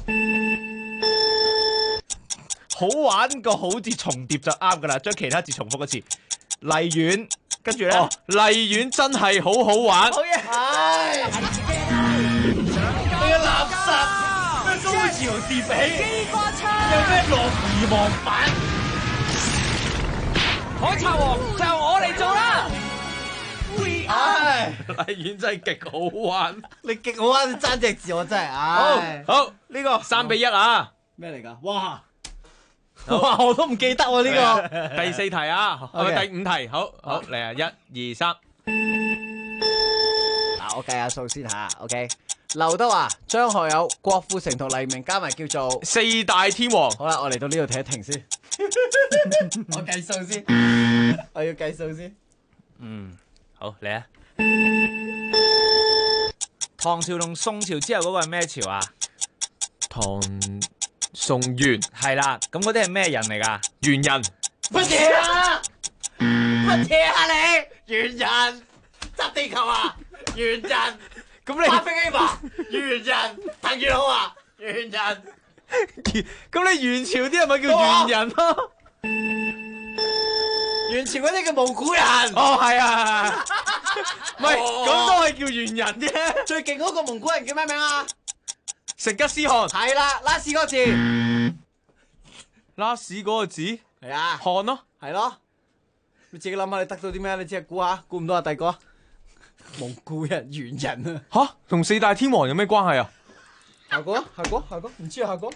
好玩個好字重疊就啱噶啦，將其他字重複一次。荔園，跟住咧， 荔園真係好好玩。 好嘢！唉，你個垃圾，咩高潮迭起，有咩樂而忘返？海賊王就我嚟做啦！唉， 荔園真係極好玩， 你極好玩，你爭隻字我真係，唉。 好呢個3-1啊！ 咩嚟㗎？哇！哇！我都唔記得喎呢個。 第4題啊，係咪第5題？好嚟啊！1、2、3。 嗱，我計下數先吓 ，OK。劉德華、張學友、郭富城同黎明加埋叫做 4大天王。 好啦，我嚟到呢度停一停先。我計數先，我要計數先。 好嚟啊！唐朝同宋朝之後嗰個係咩朝啊？ 唐宋元係啦，咁嗰啲係咩人嚟㗎？ 猿人。 乜嘢啊？乜嘢啊你？猿人執地球啊？猿人咁你發飛機吧，猿人鄧月浩啊，猿人。 咁你元朝啲係咪叫猿人咯？ 元朝嗰啲叫蒙古人。 哦，係啊，唔係咁都係叫猿人啫。 最勁嗰個蒙古人叫咩名啊？ 成吉思汗。 係啦，拉屎嗰個字。 拉屎嗰個字係啊， 汗咯， 係咯。你自己諗下，你得到啲咩？你只係估下，估唔到啊，第個。蒙古人、猿人啊。 吓，同四大天王有咩關係啊？ 下個，唔知啊，下個。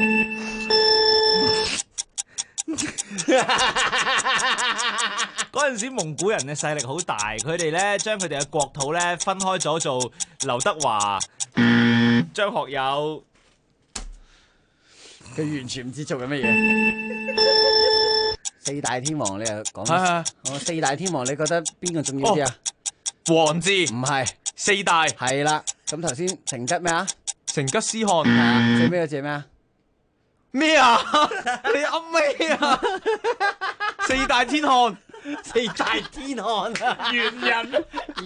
嗰陣時蒙古人嘅勢力好大，佢哋咧將佢哋嘅國土咧分開咗做劉德華、張學友， 佢完全唔知做緊乜嘢。四大天王你又講？四大天王你覺得邊個重要啲啊？ 王字唔係， 四大係啦。咁頭先成吉咩啊？ 成吉思汗係啊，最尾嗰字咩啊？ 咩啊？你噏咩啊？四大天汗， 四大天汗啊！ 猿人。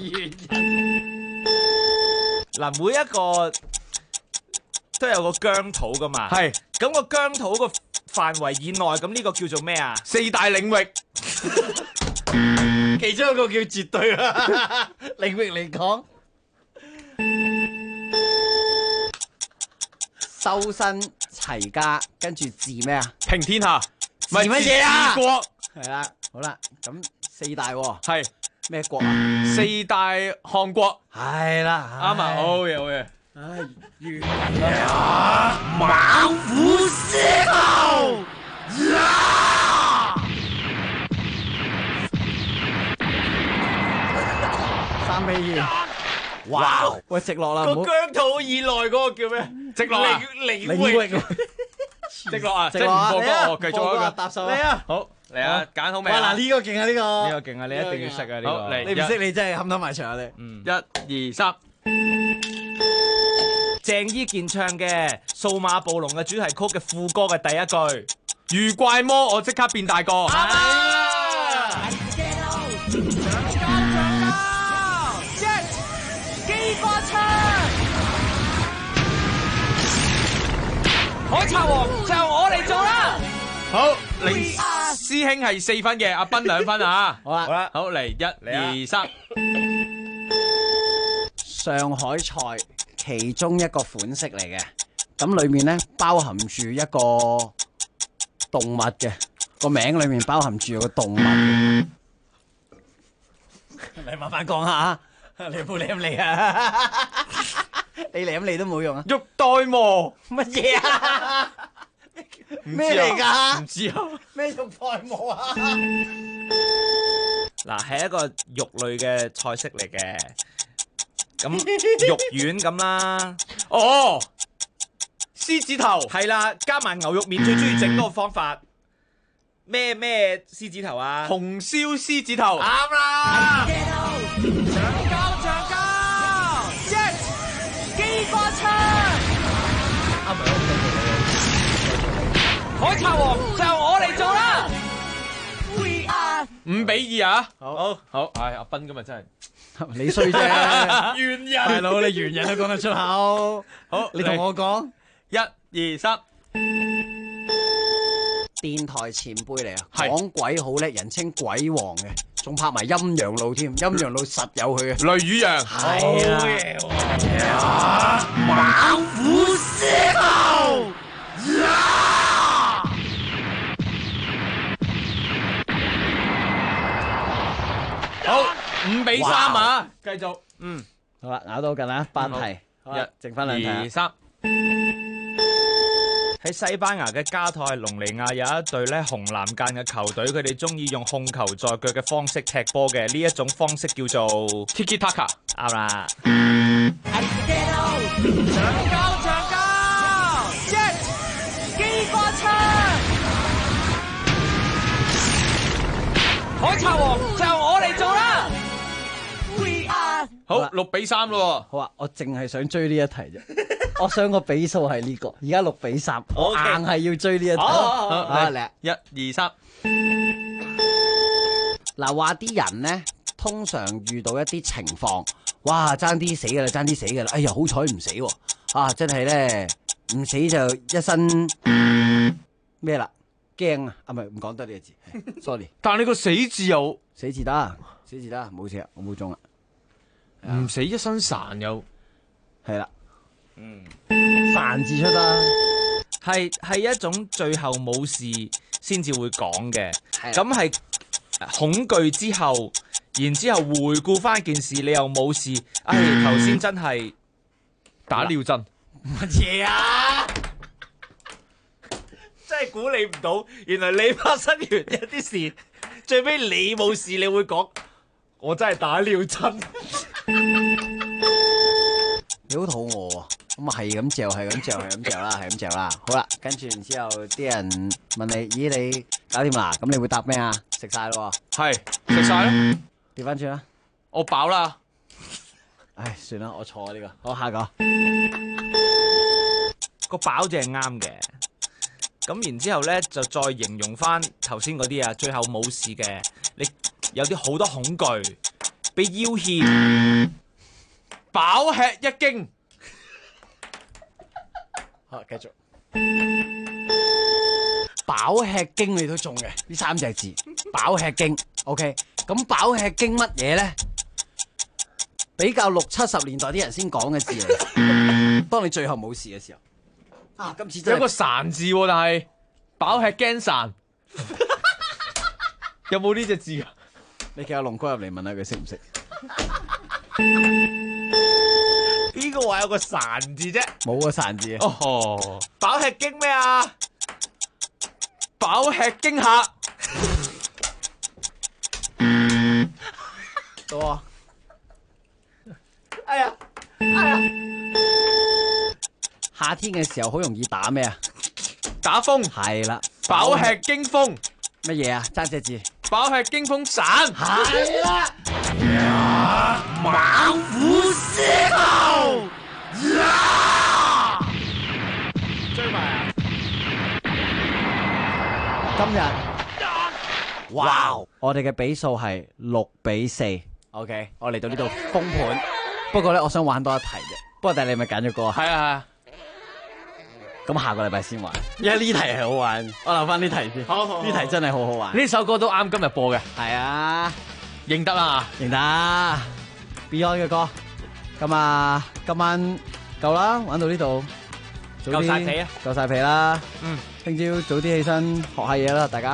嗱，每一個都有個疆土噶嘛。 係。 咁個疆土個範圍以內，咁呢個叫做咩啊？ 四大領域。 其中一個叫絕對啦，領域嚟講。修身齊家，跟住治咩啊？ 平天下。 治乜嘢啊？ 治國。 係啦，好啦，咁四大喎。 係咩國啊？ 四大汗國。 係啦， 啱啊，好嘢，好嘢。 唉，猿人猛虎獅吼。3比2，哇！喂，直落啦， 個疆土以內嗰個叫咩？直落啊，領域。直落啊，即係唔過嗰個，繼續一個搭手嚟啊！好嚟啊，揀好未啊？ 嗱，呢個勁啊，呢個呢個勁啊，你一定要識啊！呢個你唔識你真係冚頭埋牆啊！ 你1、2、3。 鄭伊健唱嘅《數碼暴龍》嘅主題曲嘅副歌嘅第一句， 遇怪魔我即刻變大個。 海賊王就我嚟做啦！ 好，你師兄係4分嘅，阿斌2分啊！ 好啦， 好啦，好嚟1、2、3。 上海菜其中一個款式嚟嘅，咁裏面咧包含住一個動物嘅，個名裏面包含住個動物嘅。你慢慢講下，你冇理咁嚟啊！你嚟咁嚟都冇用啊！ 玉帶磨乜嘢啊？咩嚟㗎？ 唔知啊！ 咩玉帶磨啊？ 嗱，係一個肉類嘅菜式嚟嘅，咁肉丸咁啦。 哦，獅子頭係啦，加埋牛肉麵最中意整嗰個方法，咩獅子頭啊？ 紅燒獅子頭。 啱啦！ 海賊王就我嚟做啦 ！5比2啊！好，唉，阿斌今日真係你衰啫， 猿人大佬，你猿人都講得出口。 好， 你同我講 1、2、3。 電台前輩嚟啊，講鬼好叻，人稱鬼王嘅，仲拍埋陰陽路添，陰陽路實有佢嘅。 雷雨陽係啊，猛虎獅吼。 好，5比3啊！繼續， 好啦，咬到近啦，8題，剩翻2題。 1、2、3。 喺西班牙嘅加泰隆尼亞有一隊咧紅藍間嘅球隊，佢哋中意用控球在腳嘅方式踢波嘅，呢一種方式叫做 Tiki Taka。 啱啦。海賊王就我嚟做啦！ 好，6比3咯。 好啊，我淨係想追呢一題啫。我想個比數係呢個，而家6比3，我硬係要追呢一題。 好，嚟1、2、3。 嗱，話啲人咧通常遇到一啲情況，哇，爭啲死㗎啦，爭啲死㗎啦，哎呀，好彩唔死喎，啊，真係咧，唔死就一身咩啦，驚啊，啊唔係唔講得呢個字，sorry。 但係你個死字又死字得，冇事啊，我冇中啦。 唔死一身潺又係啦，潺字出得。 係一種最後冇事先至會講嘅，咁係恐懼之後，然之後回顧翻件事，你又冇事，頭先真係打尿震， 乜嘢啊？真係估你唔到，原來你發生完一啲事，最尾你冇事，你會講我真係打尿震。 你好肚餓啊！咁啊係咁嚼啦。好啦，跟住然之後啲人問你，咦你搞掂啦？咁你會答咩啊？食晒咯。 係食晒啦。 調翻轉啦。 我飽啦。 唉，算啦，我錯啊呢個。好，下個。 個飽字係啱嘅。咁然之後咧，就再形容翻頭先嗰啲啊，最後冇事嘅，你有啲好多恐懼，被要挾， 飽吃一驚。 好，繼續。飽吃驚你都中嘅呢3隻字，飽吃驚。OK， 咁飽吃驚乜嘢咧？比較60、70年代啲人先講嘅字嚟。當你最後冇事嘅時候，啊，今次真係有個潺字喎，但係飽吃驚潺，有冇呢隻字㗎？ 你叫阿龍哥入嚟問下佢識唔識？ 邊個話有個潺字啫？ 冇個潺字。 哦， 飽吃驚咩啊？ 飽吃驚嚇。 到啊！ 哎呀！ 夏天嘅時候好容易打咩啊？ 打風。 係啦。 飽吃驚風。 乜嘢啊？爭隻字。 飽吃驚風散。 係啦。 猛虎獅吼！ 追埋啊！ 今日，哇！我哋嘅比數係6-4。OK， 我嚟到呢度封盤。不過咧，我想玩多一題嘅。不過但係你咪揀咗歌啊？ 係啊。 咁下個禮拜先玩，因為呢題係好玩。我留翻呢題先。好。呢題真係好好玩。 呢首歌都啱今日播嘅。 係啊。 認得啦， 認得 Beyond 嘅歌。咁啊，今晚夠啦，玩到呢度。 夠晒皮啊！ 夠晒皮啦。聽朝早啲起身學下嘢啦，大家。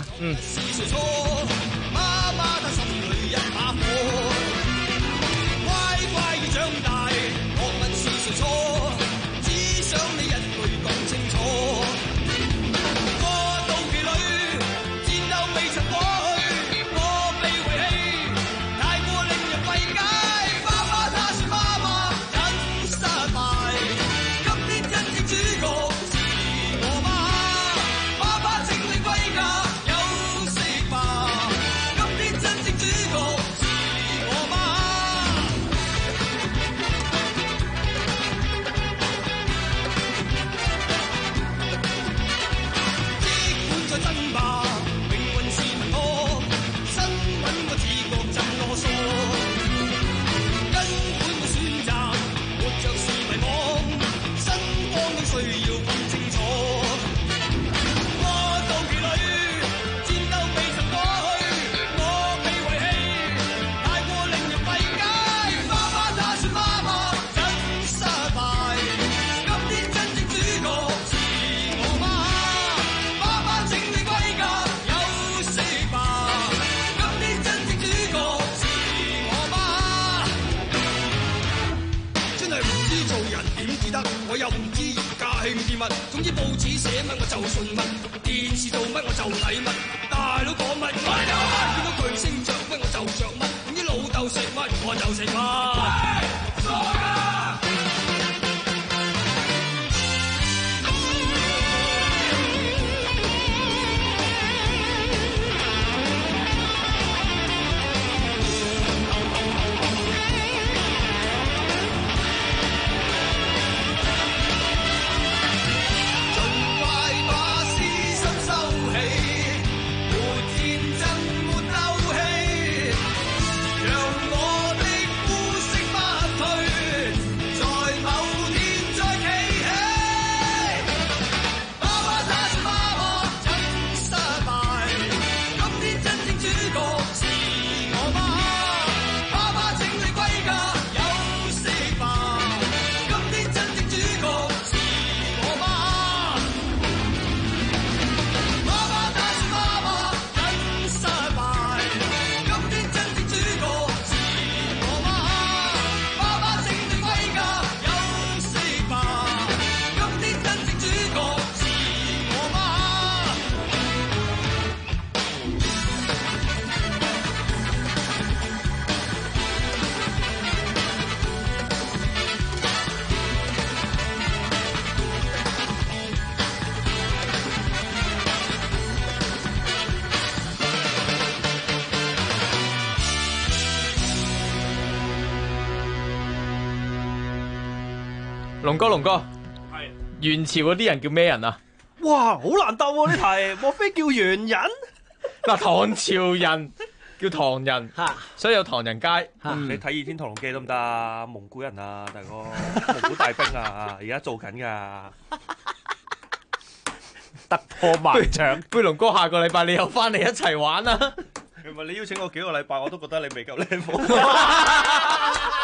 總之報紙寫乜我就信乜，電視做乜我就睇乜，大佬講乜我就乜，見到巨星着乜我就着乜，總之老豆食乜我就食乜。傻噶！讓龍哥，係元朝嗰啲人叫咩人啊？ 哇，好難答喎呢題，莫非叫猿人？ 嗱，唐朝人叫唐人，所以有唐人街。 你睇《倚天屠龍記》得唔得啊？蒙古人啊，大哥，蒙古大兵啊，而家做緊噶。突破萬丈， 貝龍哥，下個禮拜你又翻嚟一齊玩啦。 唔係你邀請我幾個禮拜，我都覺得你未夠 level。